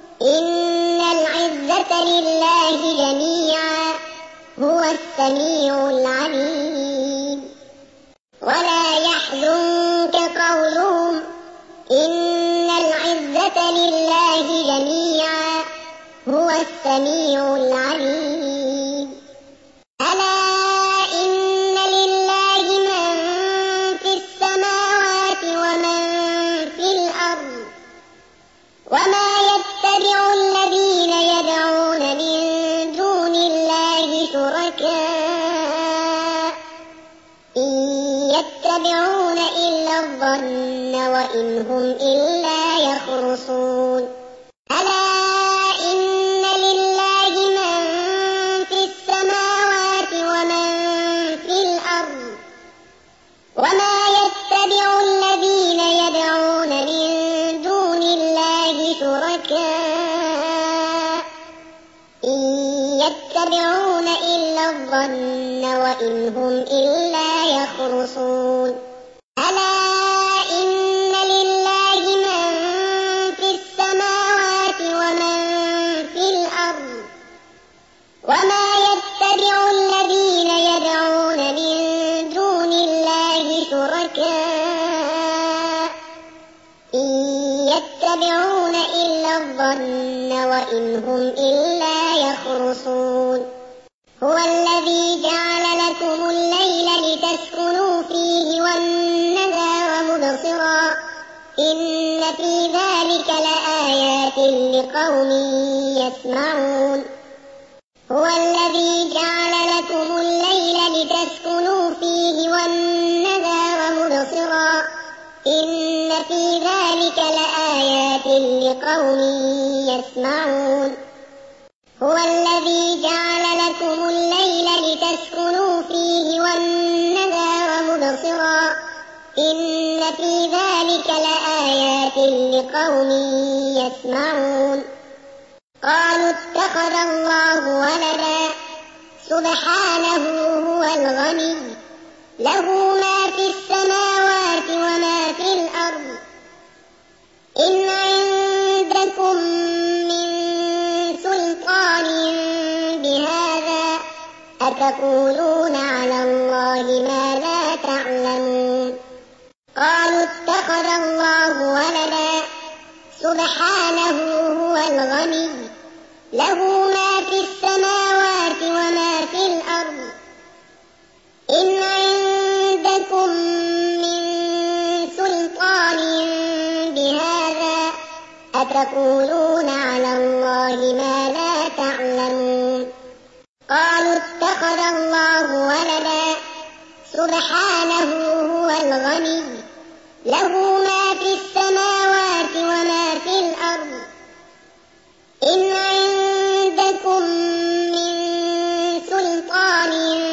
إن العزة لله جميعا هو السميع العليم ولا يحزنك قولهم إن العزة لله جميعا هو السميع العليم ألا إن لله من في السماوات ومن في الأرض وما يتبع الذين يدعون من دون الله شركاء إن يتبعون إلا الظن وإن هم إلا يخرصون ألا إن لله من في السماوات ومن في الأرض وما يتبع الذين يدعون من دون الله شركاء إن يتبعون إلا الظن وإن هم إلا يخرصون ألا إن لله من في السماوات ومن في الأرض وما يتبع الذين يدعون من دون الله شركاء إن يتبعون إلا الظن وإن هم إلا يخرصون هو الذي جعل لكم الليل لتسكنوا فيه والنهار مبصرا إن في ذلك لآيات لقوم يسمعون هو الذي جعل لكم الليل لتسكنوا فيه والنهار مبصرا إن في ذلك لآيات لقوم يسمعون هو الذي جعل لكم الليل لتسكنوا فيه والنهار مبصرا إن في ذلك لآيات لقوم يسمعون قالوا اتخذ الله ولدا سبحانه هو الغني له ما في السماوات وما في الأرض إن عندكم من سلطان بهذا أتقولون على الله ما لا تعلمون قالوا اتخذ الله ولدا سبحانه هو الغني له ما في السماوات وما في الأرض إن عندكم من سلطان بهذا أتقولون على الله ما لا تعلمون قالوا اتخذ الله ولدا سبحانه هو الغني له ما في السماوات وما في الأرض إن عندكم من سلطان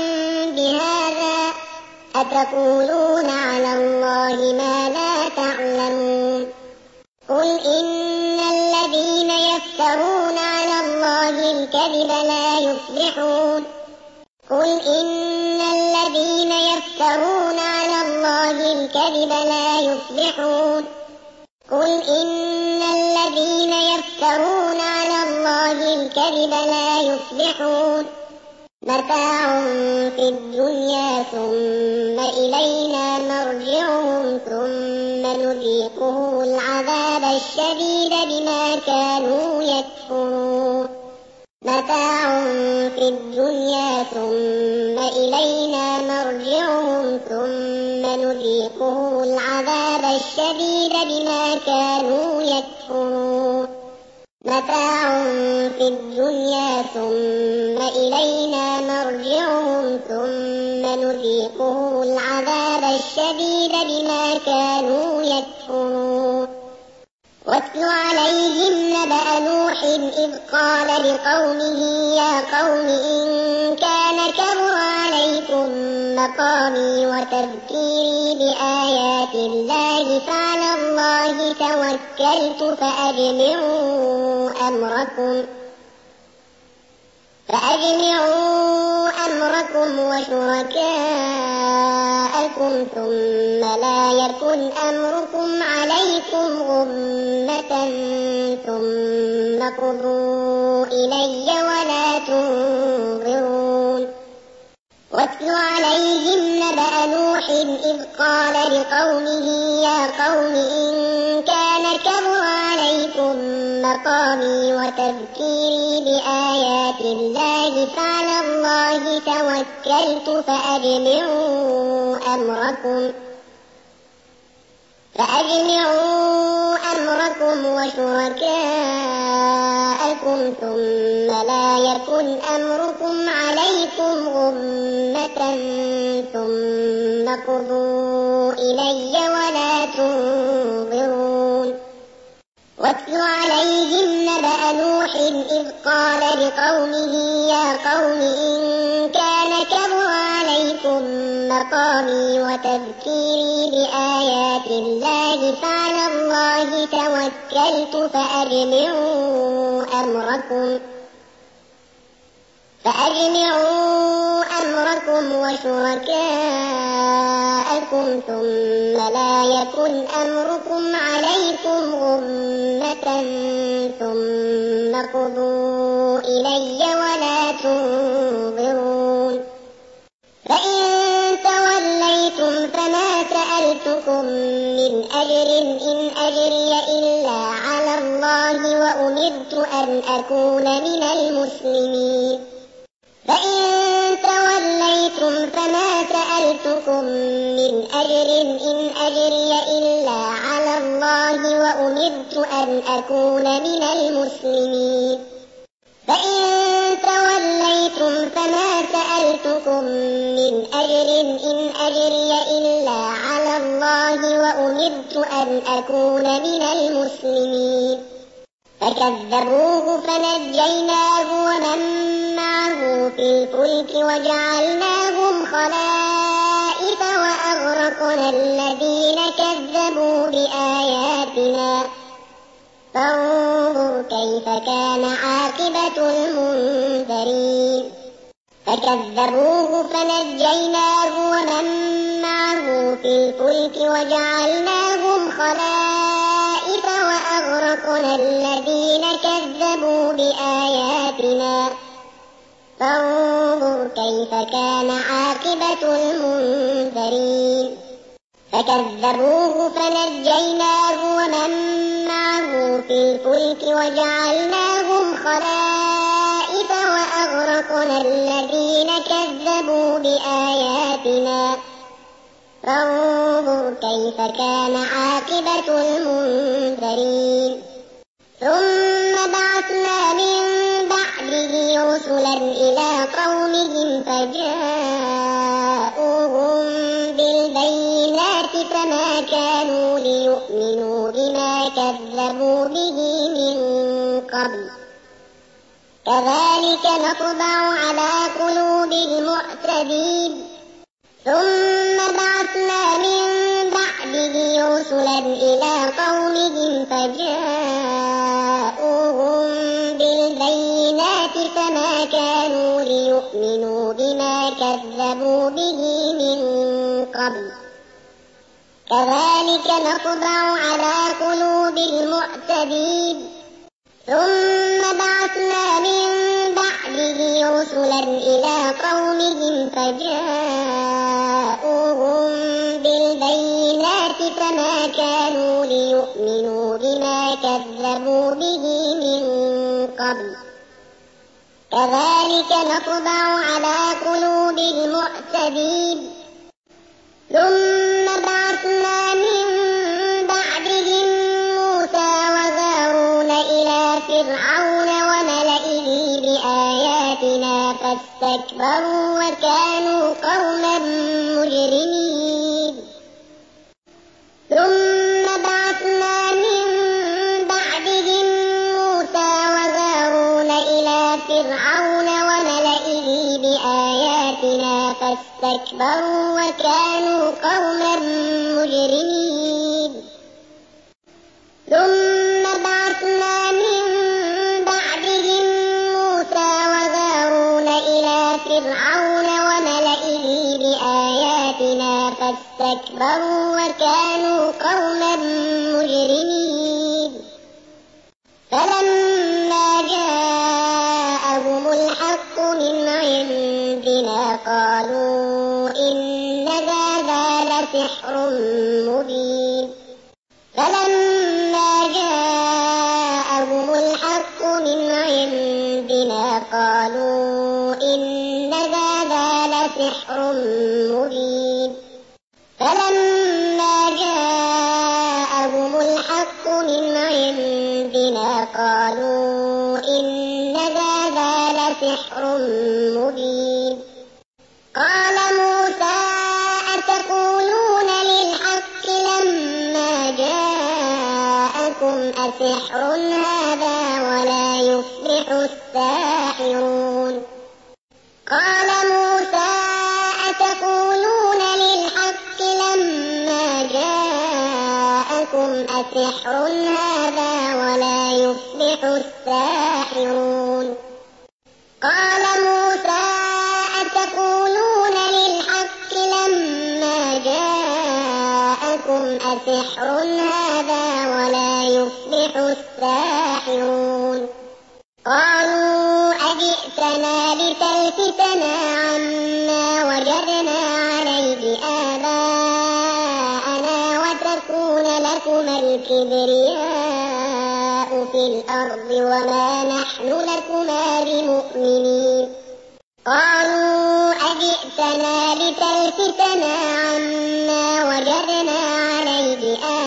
بهذا أتقولون على الله ما لا تعلمون قل إن الذين يفترون على الله الكذب لا يفلحون قل إن الذين يفترون على الله الكذب لا يفلحون قل إن الذين يفترون على الله الكذب لا يفلحون متاع في الدنيا ثم إلينا مرجعهم ثم نذيقه العذاب الشديد بما كانوا يكفرون متاع في الدنيا ثم إلينا مرجعهم ثم نذيقه العذاب الشديد بما كانوا يكفرون متاع في الدنيا ثم إلينا مرجعهم ثم نذيقه العذاب الشديد بما كانوا يكفرون واتل عليهم نبأ نوح إذ قال لقومه يا قوم إن كان كبر عليكم مقامي وتذكيري بآيات الله فعلى الله توكلت فأجمعوا أمركم وشركاءكم ثم لا يكن أمركم عليكم غمة ثم قضوا إلي ولا تنظرون واتل عليهم نبأ نوح إذ قال لقومه يا قوم إن كان كبر عليكم مقامي وتذكيري بآيات الله فعلى الله توكلت فأجمعوا أمركم وشركاءكم ثم لا يكن أمركم عليكم غمة ثم قضوا إلي ولا تنظرون واتل عليهم نبأ نوح إذ قال لقومه يا قوم إن كان كبر عليكم مقامي وتذكيري بآيات الله فعلى الله توكلت فأجمعوا أمركم وشركاءكم ثم لا يكن أمركم عليكم غمة ثم قضوا إلي ولا تنظرون فإن توليتم فما سألتكم من أجر إن أجري إلا على الله وأمرت أن أكون من المسلمين فإن توليتم فما سألتكم من أجر إن أجري إلا على الله وأمرت أن أكون من المسلمين فإن توليتم فما سألتكم من أجر إن أجري إلا على الله وأمرت أن أكون من المسلمين فكذبوه فنجيناه ومن معه في الفلك وجعلناهم خلائف وأغرقنا الذين كذبوا بآياتنا فانظر كيف كان عاقبة المنذرين فكذبوه فنجيناه ومن معه في الفلك وجعلناهم خلائف وأغرقنا الذين كذبوا بآياتنا فانظر كيف كان عاقبة المنذرين فكذبوه فنجيناه ومن معه في الفلك وجعلناهم خلائف وأغرقنا الذين كذبوا بآياتنا فانظر كيف كان عاقبة المنذرين ثم بعثنا من بعده رسلا إلى قومهم فجاءوهم بالبينات فما كانوا ليؤمنوا بما كذبوا به من قبل كذلك نطبع على قلوب المعتدين ثم بعثنا من بعده رسلا إلى قومهم فجاءوهم بالبينات فما كانوا ليؤمنوا بما كذبوا به من قبل كذلك نطبع على قلوب المعتدين ثم بعثنا من بعده رسلا إلى قومهم فجاءوهم بالبينات فما كانوا ليؤمنوا بما كذبوا به من قبل كذلك نطبع على قلوب المعتدين ثم بعثنا من بعدهم موسى وهارون إلى فرعون وملئه بآياتنا فاستكبروا وكانوا قوما مجرمين ثم بعثنا من بعدهم موسى وهارون إلى فرعون وملئه بآياتنا فاستكبروا وكانوا قوما مجرمين ثم بعثنا من بعدهم موسى وهارون إلى فرعون وملئه بآياتنا فاستكبروا وكانوا قوما مجرمين فلما جاءهم الحق من عندنا قالوا إن هذا لسحر مبين فلما جاءهم الحق من عندنا قالوا إن هذا لسحر مبين فلما جاءهم الحق من عندنا قالوا إن هذا لسحر مبين قال موسى أتقولون للحق لما جاءكم أسحر هذا ولا يفلح الساحرون قال موسى أتقولون للحق لما جاءكم أسحر هذا ولا يفلح الساحرون قال موسى أتقولون للحق لما جاءكم أسحر هذا ولا يفلح الساحرون قالوا أجئتنا لتلفتنا عما وجدنا عليه آباءنا وتكون لكما الكبرياء في الأرض وما نحن لكما بمؤمنين قالوا أجئتنا لتلفتنا عما وجدنا عليه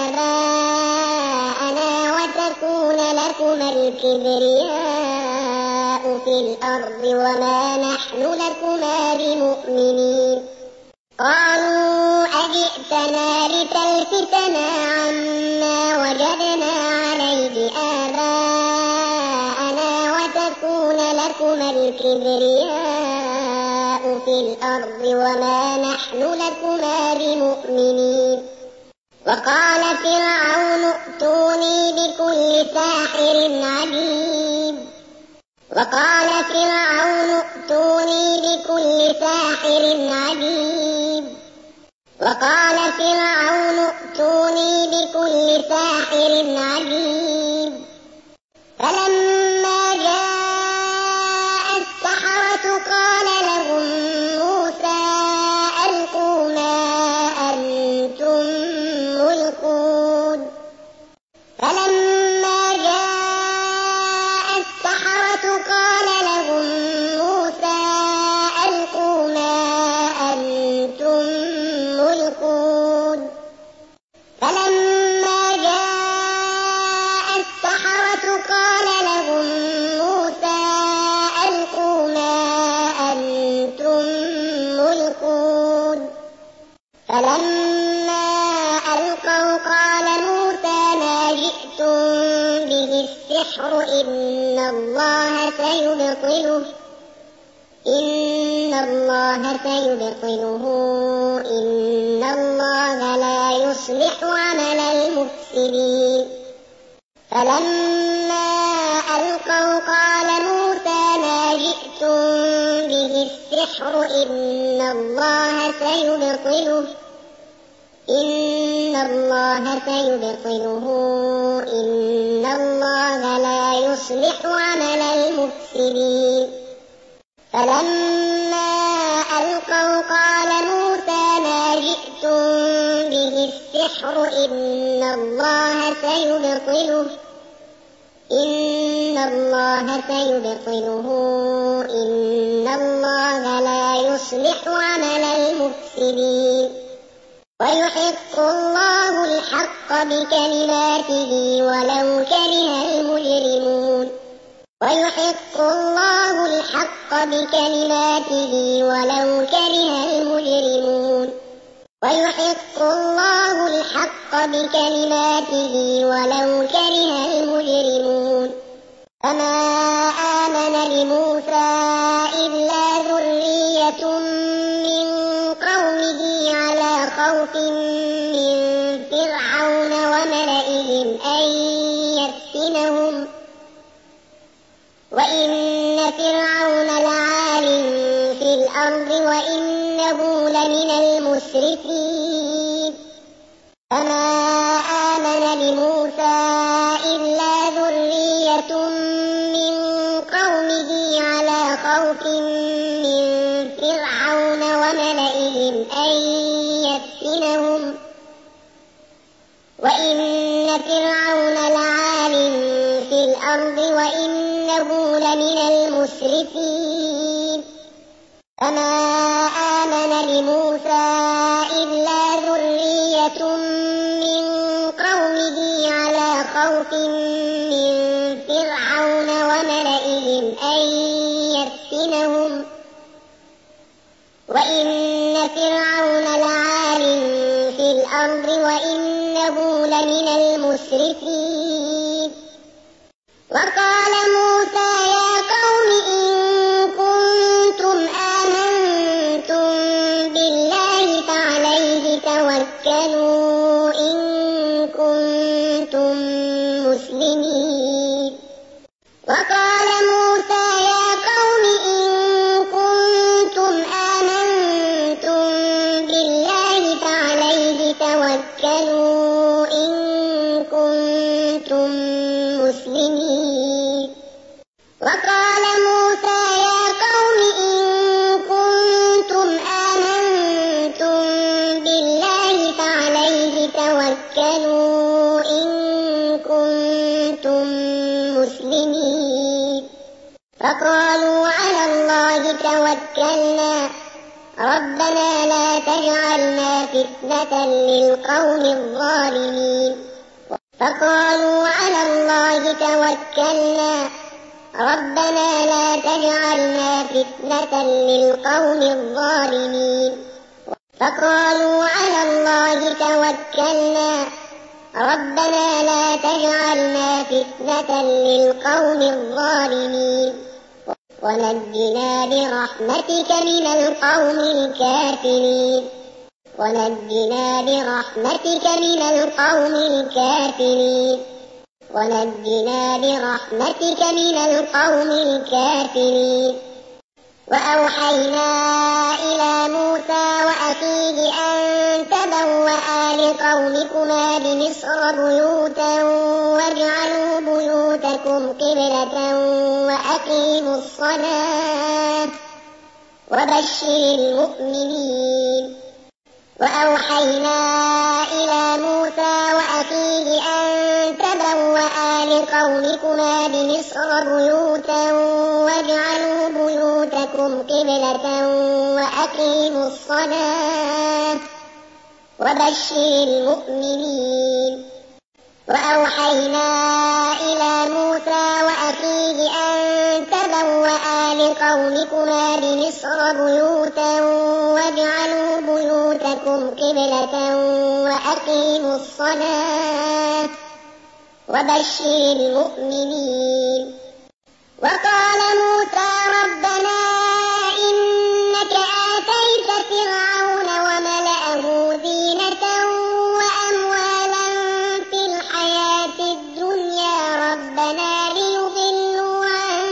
آباءنا وتكون لكما الكبرياء في الأرض وما نحن لكما بمؤمنين قالوا أجئتنا لتلفتنا عما وجدنا عليه آباءنا وتكون لكما الكبرياء في الأرض وما نحن لكما بمؤمنين وقال فرعون ائتوني بكل ساحر عليم وقال فرعون ائتوني بكل ساحر عليم وقال فرعون ائتوني بكل ساحر عليم فلما جاء السحرة قال لهم سيبقون فلما جاء السحرة قال لهم موسى ألقوا ما أنتم ملقون فلما ألقوا قال موسى ما جئتم به السحر إن الله سيبطله إن الله لا يصلح عمل المفسدين فلما ألقوا قال موسى ما جئتم به السحر إن الله سيبطله إن الله لا يصلح عمل المفسدين فلما ألقوا قال موسى ما جئتم به السحر إن الله سيبطله إن الله لا يصلح عمل المفسدين ويحق الله الحق بكلماته ولو كره المجرمون ويحق الله الحق بكلماته ولو كره المجرمون فما آمن لموسى إلا ذرية من قومه على خوف من فرعون وملئهم أن يفتنهم وإن فرعون لعال في الأرض وإنه لمن المسرفين فما آمن لموسى إلا ذرية من قومه على خوف من فرعون وملئهم أن يفتنهم وإن فرعون لعال في الأرض وإنه لمن المسرفين فما آمن لموسى إلا ذرية من قومه على خوف من فرعون وملئهم أن يفتنهم وإن فرعون لعال في الأرض وإنه لمن المسرفين وقال موسى يا قوم إن كنتم آمنتم بالله فعليه توكلوا إن كنتم مسلمين وقال موسى يا قوم إن كنتم آمنتم بالله فعليه توكلوا إن كنتم مسلمين وقال موسى يا قوم إن كنتم آمنتم بالله فعليه توكلوا إن كنتم مسلمين فقالوا على الله توكلنا ربنا لا تجعلنا فتنة للقوم الظالمين فقالوا على الله توكلنا ربنا لا تجعلنا فتنة للقوم الظالمين فقالوا على الله توكلنا ربنا لا تجعلنا فتنة للقوم الظالمين ونجنا برحمتك من القوم الكافرين ونجنا برحمتك من القوم الكافرين ونجنا برحمتك من القوم الكافرين وأوحينا إلى موسى وأخيه أن تبوأ لقومكما بمصر بيوتا واجعلوا بيوتكم قبلة وأقيموا الصلاة وبشر المؤمنين وأوحينا إلى موسى وأخيه أن تبوأ لقومكما بمصر بيوتا واجعلوا بيوتكم قبلة وبشر المؤمنين. وأوحينا إلى موسى وأخيه أن تبوأ لقومكما بمصر بيوتا واجعلوا بيوتكم قبلة وأقيموا الصلاة وبشر المؤمنين. وقال موسى ربنا إنك آتيت فرعون وملأه زينة وأموالا في الحياة الدنيا ربنا ليضلوا عن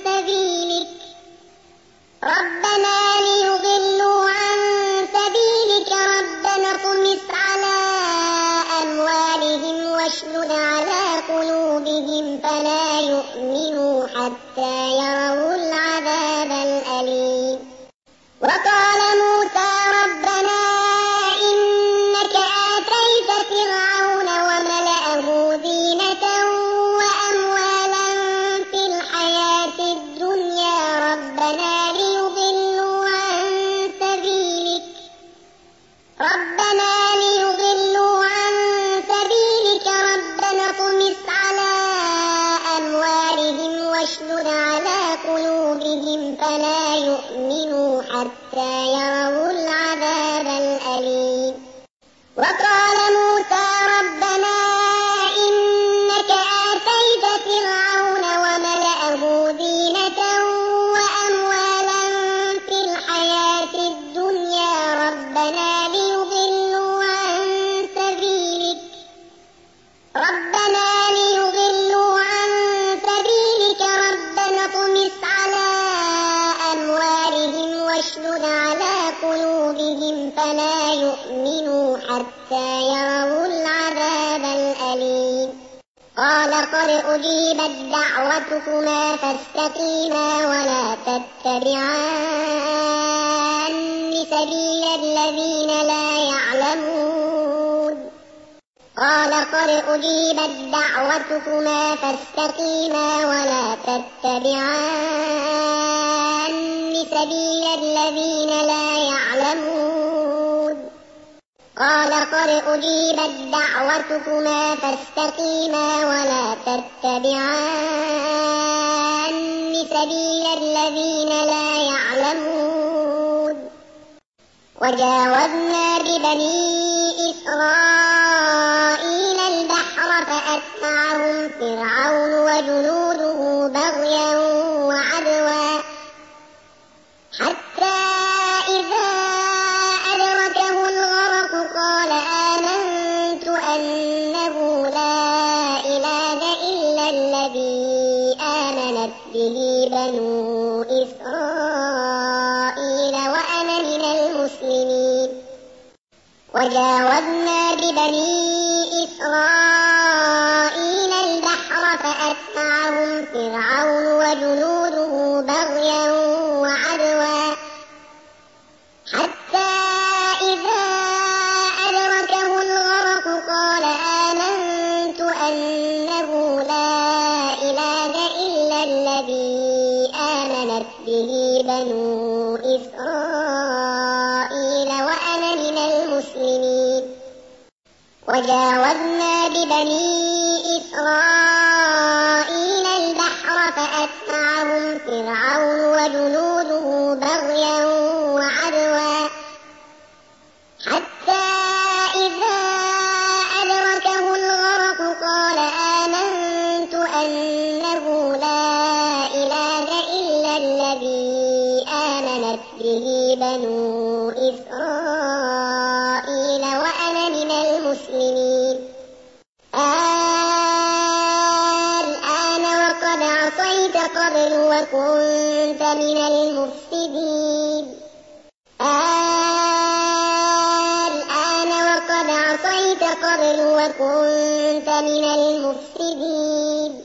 سبيلك ربنا اطمس على أموالهم واشدد على قلوبهم فلا يؤمنوا حتى يروا العذاب الأليم. وقال موسى ربنا إنك آتيت فرعون وملأه زينة وأموالا في الحياة الدنيا ربنا ليضلوا عن سبيلك ربنا اطمس على أموالهم واشدد على قلوبهم فلا يؤمنوا حتى يروا العذاب الأليم. وقال موسى ربنا إنك آتيت فرعون وملأه زينة وأموالا في الحياة الدنيا ربنا ليضلوا عن سبيلك ربنا اطمس على أموالهم واشدد على قلوبهم فلا يؤمنوا حتى يروا العذاب الأليم. قال قد أجيبت دعوتكما فاستقيما ولا تتبعان سبيل الذين لا يعلمون. قال قد أجيبت دعوتكما فاستقيما ولا تتبعان سبيل الذين لا يعلمون. قال قد أجيبت دعوتكما فاستقيما ولا تتبعان سبيل الذين لا يعلمون. وجاوزنا ببني إسرائيل البحر فأتبعهم فرعون وجنوده بغيا وعدوا حتى إذا أدركه الغرق قال آمنت أنه لا إله إلا الذي آمنت به بنو إسرائيل وأنا من المسلمين. وجاوزنا ببني إسرائيل البحر فأتبعهم فرعون وجنوده بغيا وعدوا حتى إذا أدركه الغرق قال آمنت أنه لا إله إلا الذي آمنت به بنو إسرائيل وأنا من المسلمين. وجاوزنا ببني إسرائيل البحر فأتبعهم فرعون وجنوده بغيا وعدوا حتى إذا أدركه الغرق قال آمنت أنه لا إله إلا الذي آمنت به بنو إسرائيل وأنا من المسلمين. الآن وقد عصيت قبل وكنت من المفسدين. الآن وقد عصيت قبل وكنت من المفسدين.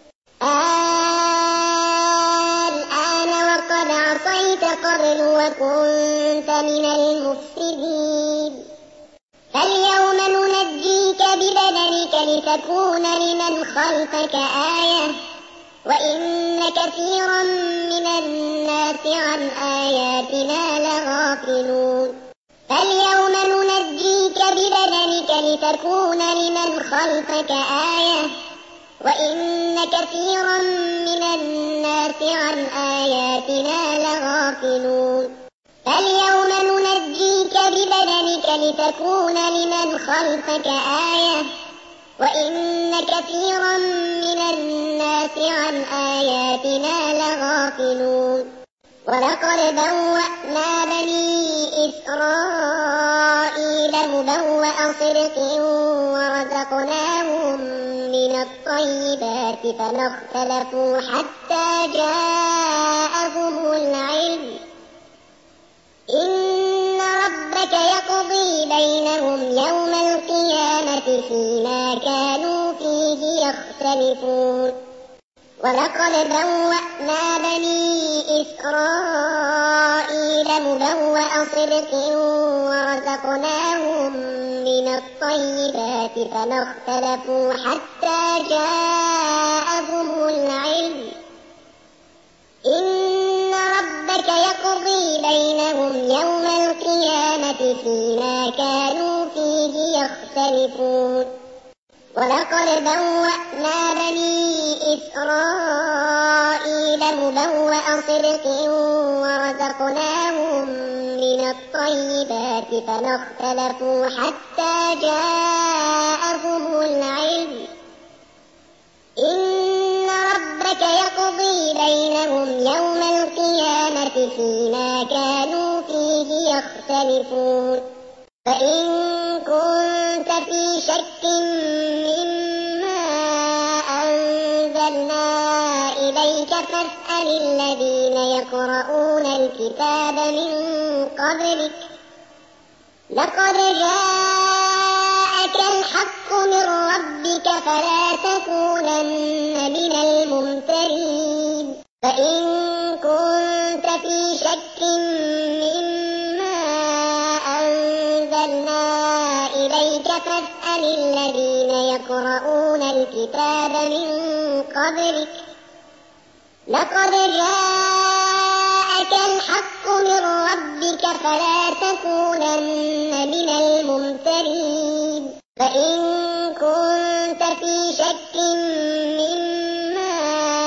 الآن وقد عصيت قبل وكنت من المفسدين. فاليوم ننجيك ببدنك لتكون لمن خلفك آية وإن كثيرا من الناس عن آياتنا لغافلون. فاليوم ننجيك ببدنك لتكون لمن خلفك آية وإن كثيرا من الناس عن آياتنا لغافلون فاليوم ننجيك ببدنك لتكون لمن خلفك آية وإن كثيرا من الناس عن آياتنا لغافلون ولقد بوأنا بني إسرائيل مبوأ صدق ورزقناهم من الطيبات فما اختلفوا حتى جاءهم العلم إن ربك يقضي بينهم يوم القيامة فيما كانوا فيه يختلفون ولقد بوأنا بني إسرائيل مبوأ صدق ورزقناهم من الطيبات فما اختلفوا حتى جاءهم العلم إن ربك يقضي بينهم يوم القيامة فيما كانوا فيه يختلفون ولقد بوأنا بني إسرائيل مبوأ صدق ورزقناهم من الطيبات فما اختلفوا حتى جاءهم العلم إن ربك يقضي بينهم يوم القيامة فيما كانوا فيه يختلفون فإن كنت في شك مما أنزلنا إليك فاسأل الذين يقرؤون الكتاب من قبلك لقد جاءك الحق من ربك فلا تكونن من الممترين فإن كنت في شك مما أنزلنا إليك فاسأل الذين يقرؤون الكتاب من قبلك لقد جاءك الحق من ربك فلا تكونن من الممترين فإن كنت في شك مما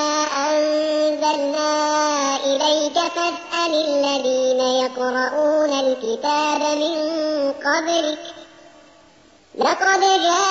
أنزلنا إليك فاسأل الذين يقرؤون الكتاب من قبلك لقد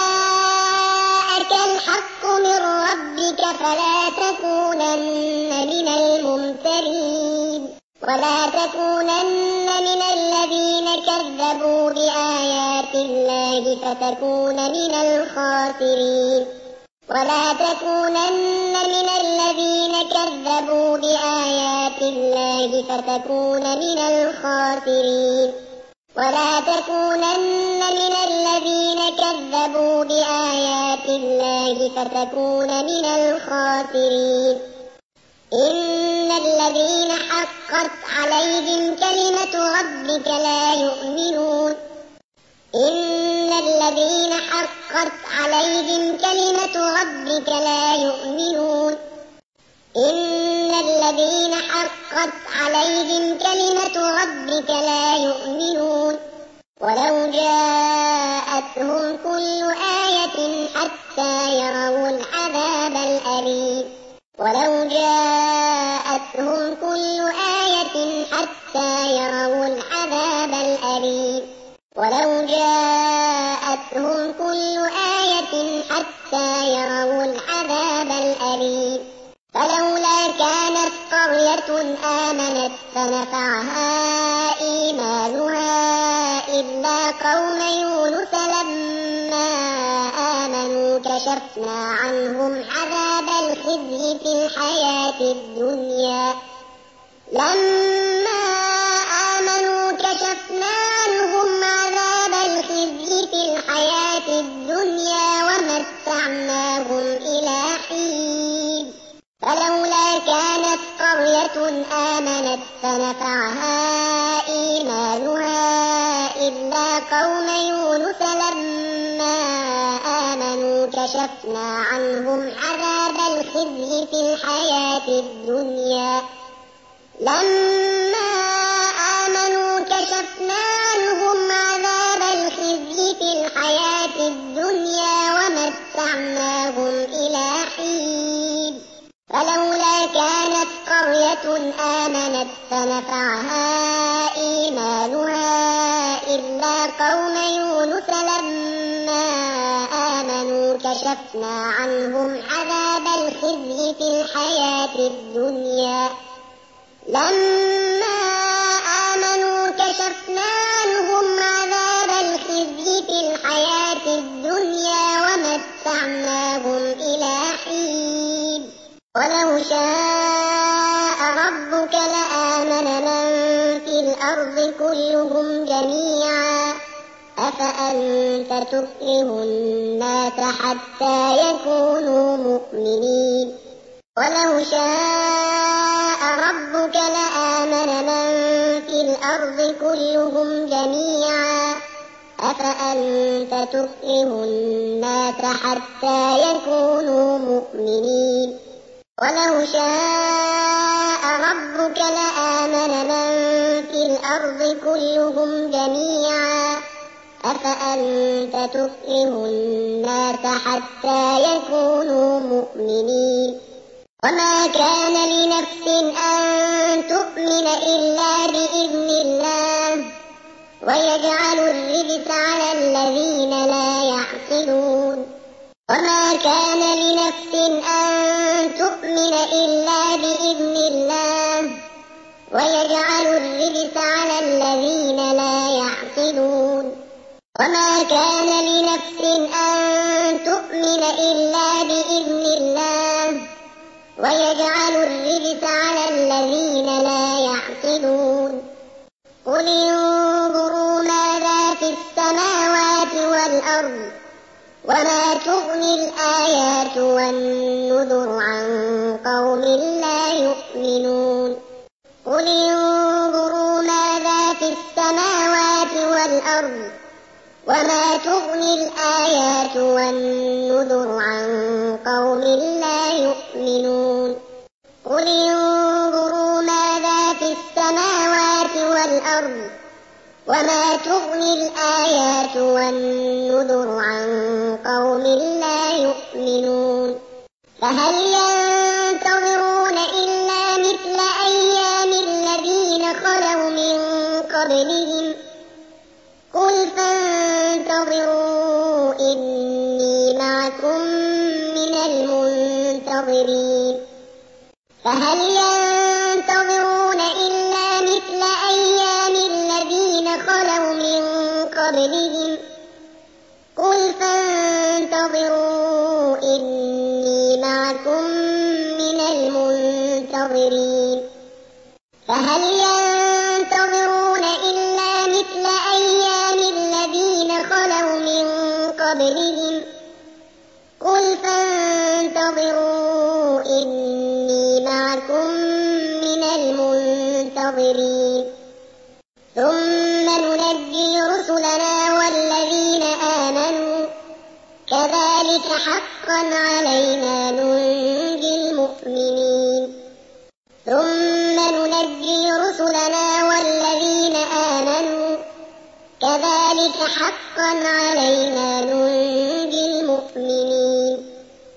جاءك الحق من ربك فلا تكونن من الممترين ولا تكونن من الذين كذبوا بآيات الله فتكون من الخاسرين ولا تكونن من الذين كذبوا بآيات الله فتكون من الخاسرين ولا تكونن من الذين كذبوا بآيات الله فتكون من الخاسرين إن الذين حقت عليهم كلمة ربك لا يؤمنون إن الذين حقت عليهم كلمة ربك لا يؤمنون إن الذين حقت عليهم كلمة ربك لا يؤمنون ولو جاءتهم كل آية حتى يروا العذاب الأليم ولو جاءتهم كل آية حتى يروا العذاب الأليم ولو جاءتهم كل آية حتى يروا العذاب الأليم فلولا كانت قرية آمنت فنفعها إيمانها إلا قوم يونس لما آمنوا كشفنا عنهم عذاب الخزي في الحياة الدنيا لما آمنوا كشفنا عنهم عذاب الخزي في الحياة الدنيا ومتعناهم إلى حين فلولا كانت قرية آمنت فنفعها إيمانها إلا قوم يونس لما آمنوا كشفنا عنهم عذاب الخزي في الحياة الدنيا لما آمنوا كشفنا عنهم عذاب الخزي في الحياة الدنيا ومتعناهم إلى حين فلولا كانت قرية آمنت فنفعها إيمانها إلا قوم يونس لما آمنوا كشفنا عنهم عذاب الخزي في الحياة الدنيا لما آمنوا كشفنا عنهم عذاب الخزي في الحياة الدنيا ومتعناهم إلى حين ولو شاء ربك لآمن من في الأرض كلهم جميعا أفأنت تكره الناس حتى يكونوا مؤمنين ولو شاء ربك لآمن من في الأرض كلهم جميعا أفأنت تكره الناس حتى يكونوا مؤمنين ولو شاء ربك لآمن من في الأرض كلهم جميعا أفأنت تكره الناس حتى يكونوا مؤمنين وما كان لنفس أن تؤمن إلا بإذن الله ويجعل الرجس على الذين لا يعقلون وما كان لنفس أن تؤمن إلا بإذن الله ويجعل الرجس على الذين لا يعقلون وما كان لنفس أن تؤمن إلا بإذن الله ويجعل الرجس على الذين لا يعقلون قل انظروا ماذا في السماوات والأرض وما تغني الآيات والنذر عن قوم لا يؤمنون قل انظروا ماذا في السماوات والأرض وما تغني الآيات والنذر عن قوم لا يؤمنون قل انظروا ماذا في السماوات والأرض وما تغني الآيات والنذر عن قوم لا يؤمنون فهل ينتظرون إلا مثل أيام الذين خلوا من قبلهم قل فانتظروا إني معكم من المنتظرين فهل ينتظرون إلا مثل أيام الذين خلوا من قبلهم قل فانتظروا إني معكم من المنتظرين فهل ينتظرون إلا مثل أيام الذين خلوا من قبلهم قل فانتظروا إني معكم من المنتظرين ثم ننجي رسلنا والذين آمنوا كذلك حقا علينا ننجي المؤمنين ثم ننجي رسلنا والذين آمنوا كذلك حقا علينا ننجي المؤمنين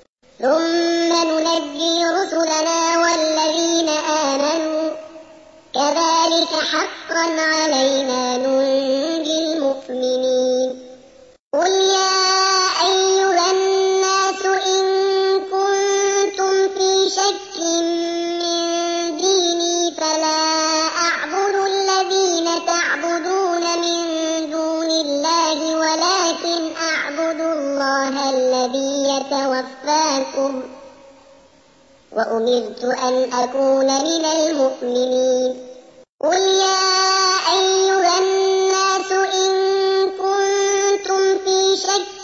ثم ننجي رسلنا والذين آمنوا كذلك حقا علينا ننجي المؤمنين قل يا أيها الناس إن كنتم في شك من ديني فلا أعبد الذين تعبدون من دون الله ولكن أعبد الله الذي يتوفاكم وأمرت أن أكون من المؤمنين قل يا أيها الناس إن كنتم في شك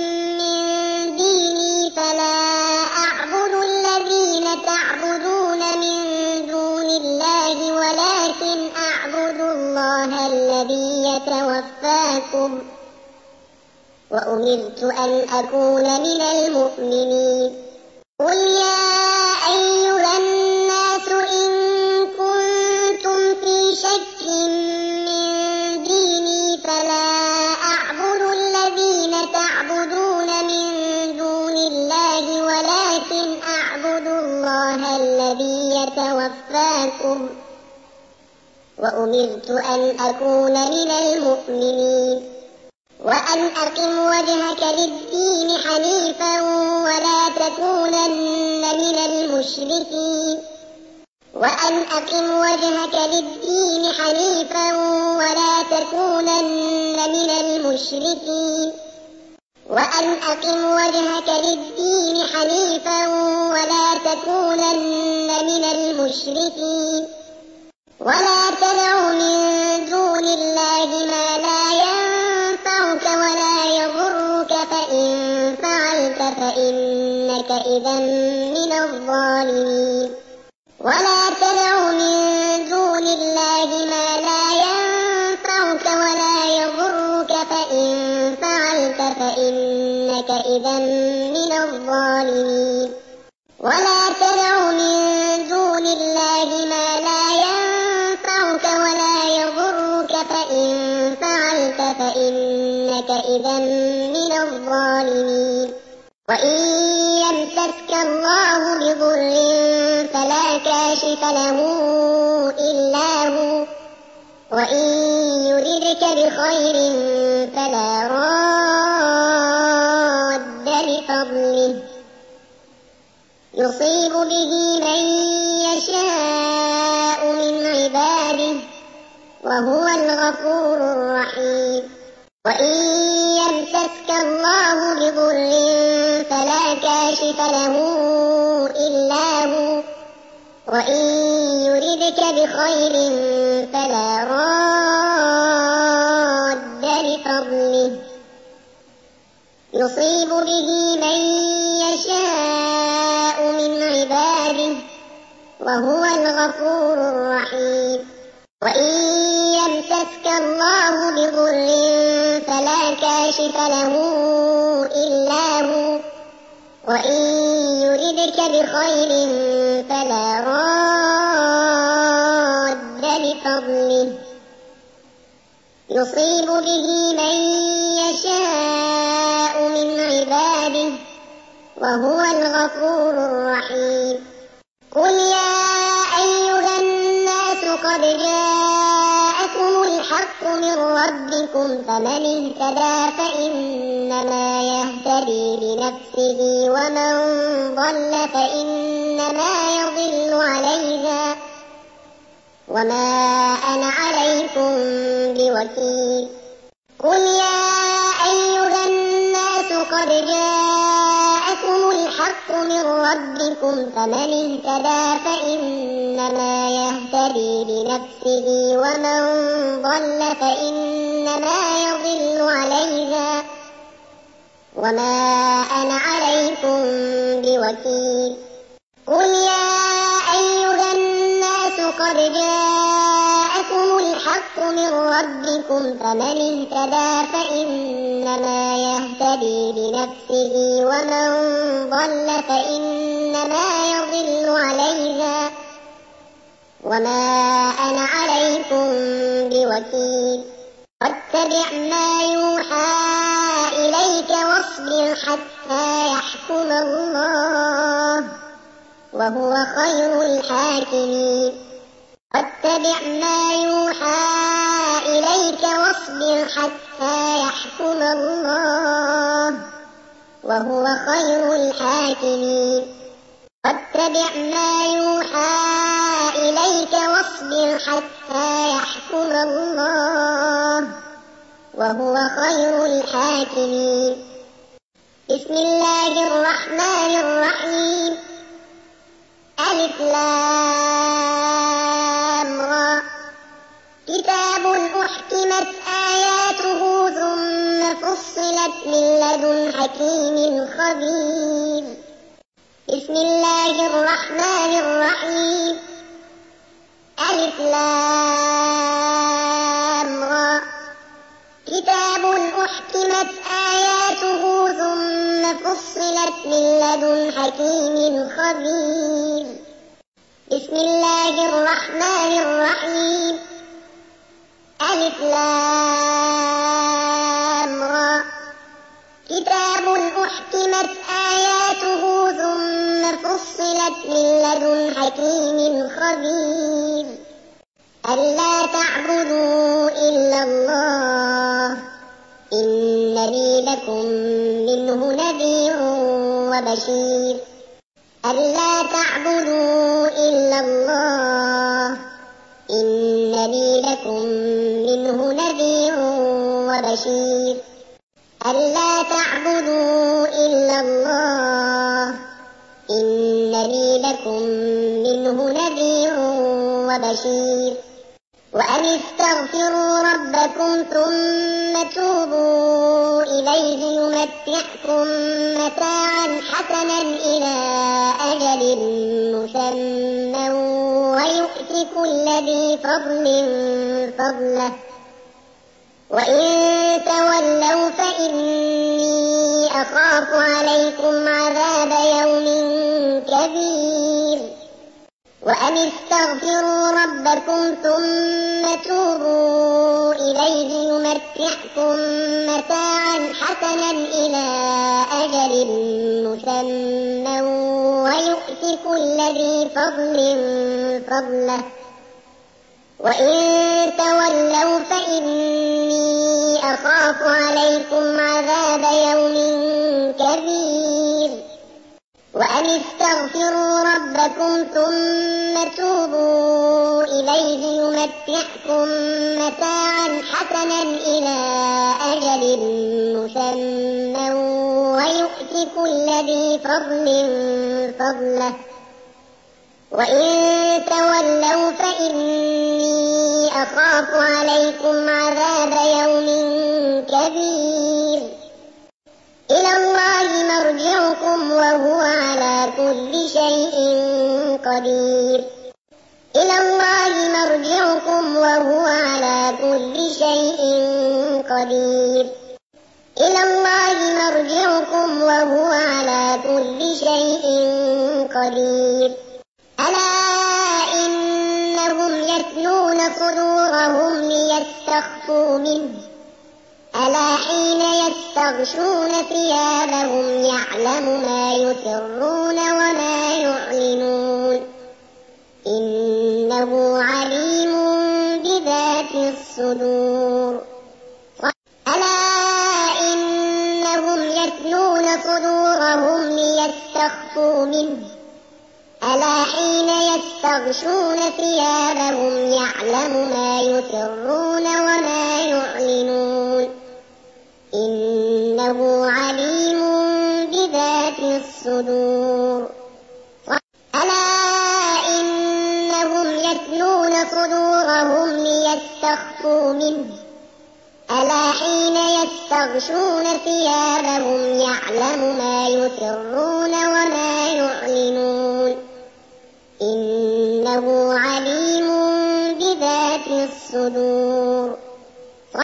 من ديني فلا أعبد الذين تعبدون من دون الله ولكن أعبد الله الذي يتوفاكم وأمرت أن أكون من المؤمنين قل يا أيها الناس إن كنتم في شك من ديني فلا أعبد الذين الذي يتوفاكم وأمرت أن أكون من المؤمنين وأن أقم وجهك للدين حنيفا ولا تكونن من المشركين وأن أقم وجهك للدين حنيفا ولا تكونن من المشركين وأن أقم وجهك للدين حنيفا ولا تكونن من المشركين ولا تدع من دون الله ما لا ينفعك ولا يضرك فإن فعلت فإنك إذا من الظالمين ولا تدع من دون الله ما لا ينفعك ولا يضرك فإن فعلت فإنك إذا من الظالمين ولا تدع من دون الله ما لا ينفعك ولا يضرك فإن فعلت فإنك إذا من الظالمين وإن يمسسك الله بضر فلا كاشف له إلا هو وإن يردك بخير فلا راد لفضله يصيب به من يشاء من عباده وهو الغفور الرحيم وإن يمسسك الله بضر فلا كاشف له إلا هو وإن يردك بخير فلا راد لفضله يصيب به من يشاء من عباده وهو الغفور الرحيم وإن يمسسك الله بضر فلا كاشف له إلا هو وإن يردك بخير فلا راد لفضله يصيب به من يشاء من عباده وهو الغفور الرحيم قل يا أيها الناس قد جاءكم الحق من ربكم فمن اهتدى فإنما يهتدي لنفسه ومن ضل فإنما يضل عليها وما أنا عليكم بوكيل قل يا أيها الناس قد جاءكم الحق من ربكم فمن اهتدى فإنما يهتدي لنفسه ومن ضل فإنما يضل عليها وما أنا عليكم بوكيل قل يا أيها الناس قد جاءكم الحق من ربكم فمن اهتدى فإنما يهتدي لنفسه ومن ضل فإنما يضل عليها وما أنا عليكم بوكيل واتبع ما يوحى إليك واصبر حتى يحكم الله وهو خير الحاكمين واتبع ما يوحى إليك واصبر حتى يحكم الله وهو خير الحاكمين واتبع ما يوحى إليك واصبر حتى يحكم الله وهو خير الحاكمين بسم الله الرحمن الرحيم ألف لام را كتاب أحكمت آياته ثم فصلت من لدن حكيم خبير بسم الله الرحمن الرحيم ألف لام را كتاب أحكمت آياته ثم فصلت من لدن حكيم خبير بسم الله الرحمن الرحيم ألف لام را كتاب أحكمت آياته ثم فصلت فصلت من لدن حكيم خبير ألا تعبدوا إلا الله إنني لكم منه نذير وبشير ألا تعبدوا إلا الله إنني لكم منه نذير وبشير ألا تعبدوا إلا الله إنني لكم منه نذير وبشير وأن استغفروا ربكم ثم توبوا إليه يمتعكم متاعا حسنا إلى أجل مسمى ويؤت كل ذي فضل فضله وإن تولوا فإني أخاف عليكم عذاب يوم كبير وأن استغفروا ربكم ثم توبوا إليه يمتعكم متاعا حسنا إلى أجل مسمى ويؤت كل ذي فضل فضله وإن تولوا فإني أخاف عليكم عذاب يوم كبير وأن استغفروا ربكم ثم توبوا إليه يمتعكم متاعا حسنا إلى أجل مسمى ويؤت كل ذي فضل فضله وإن تولوا فإني أخاف عليكم عذاب يوم كبير إلى الله مرجعكم وهو على كل شيء قدير إلى الله مرجعكم وهو على كل شيء قدير إلى الله مرجعكم وهو على كل شيء قدير ألا إنهم يثنون صدورهم ليستخفوا منه ألا حين يستغشون ثيابهم يعلم ما يسرون وما يعلنون إنه عليم بذات الصدور ألا إنهم يثنون صدورهم ليستخفوا منه ألا حين يستغشون ثيابهم يعلم ما يسرون وما يعلنون إنه عليم بذات الصدور ألا إنهم يثنون صدورهم ليستخفوا منه ألا حين يستغشون ثيابهم يعلم ما يسرون وما يعلنون إنه عليم بذات الصدور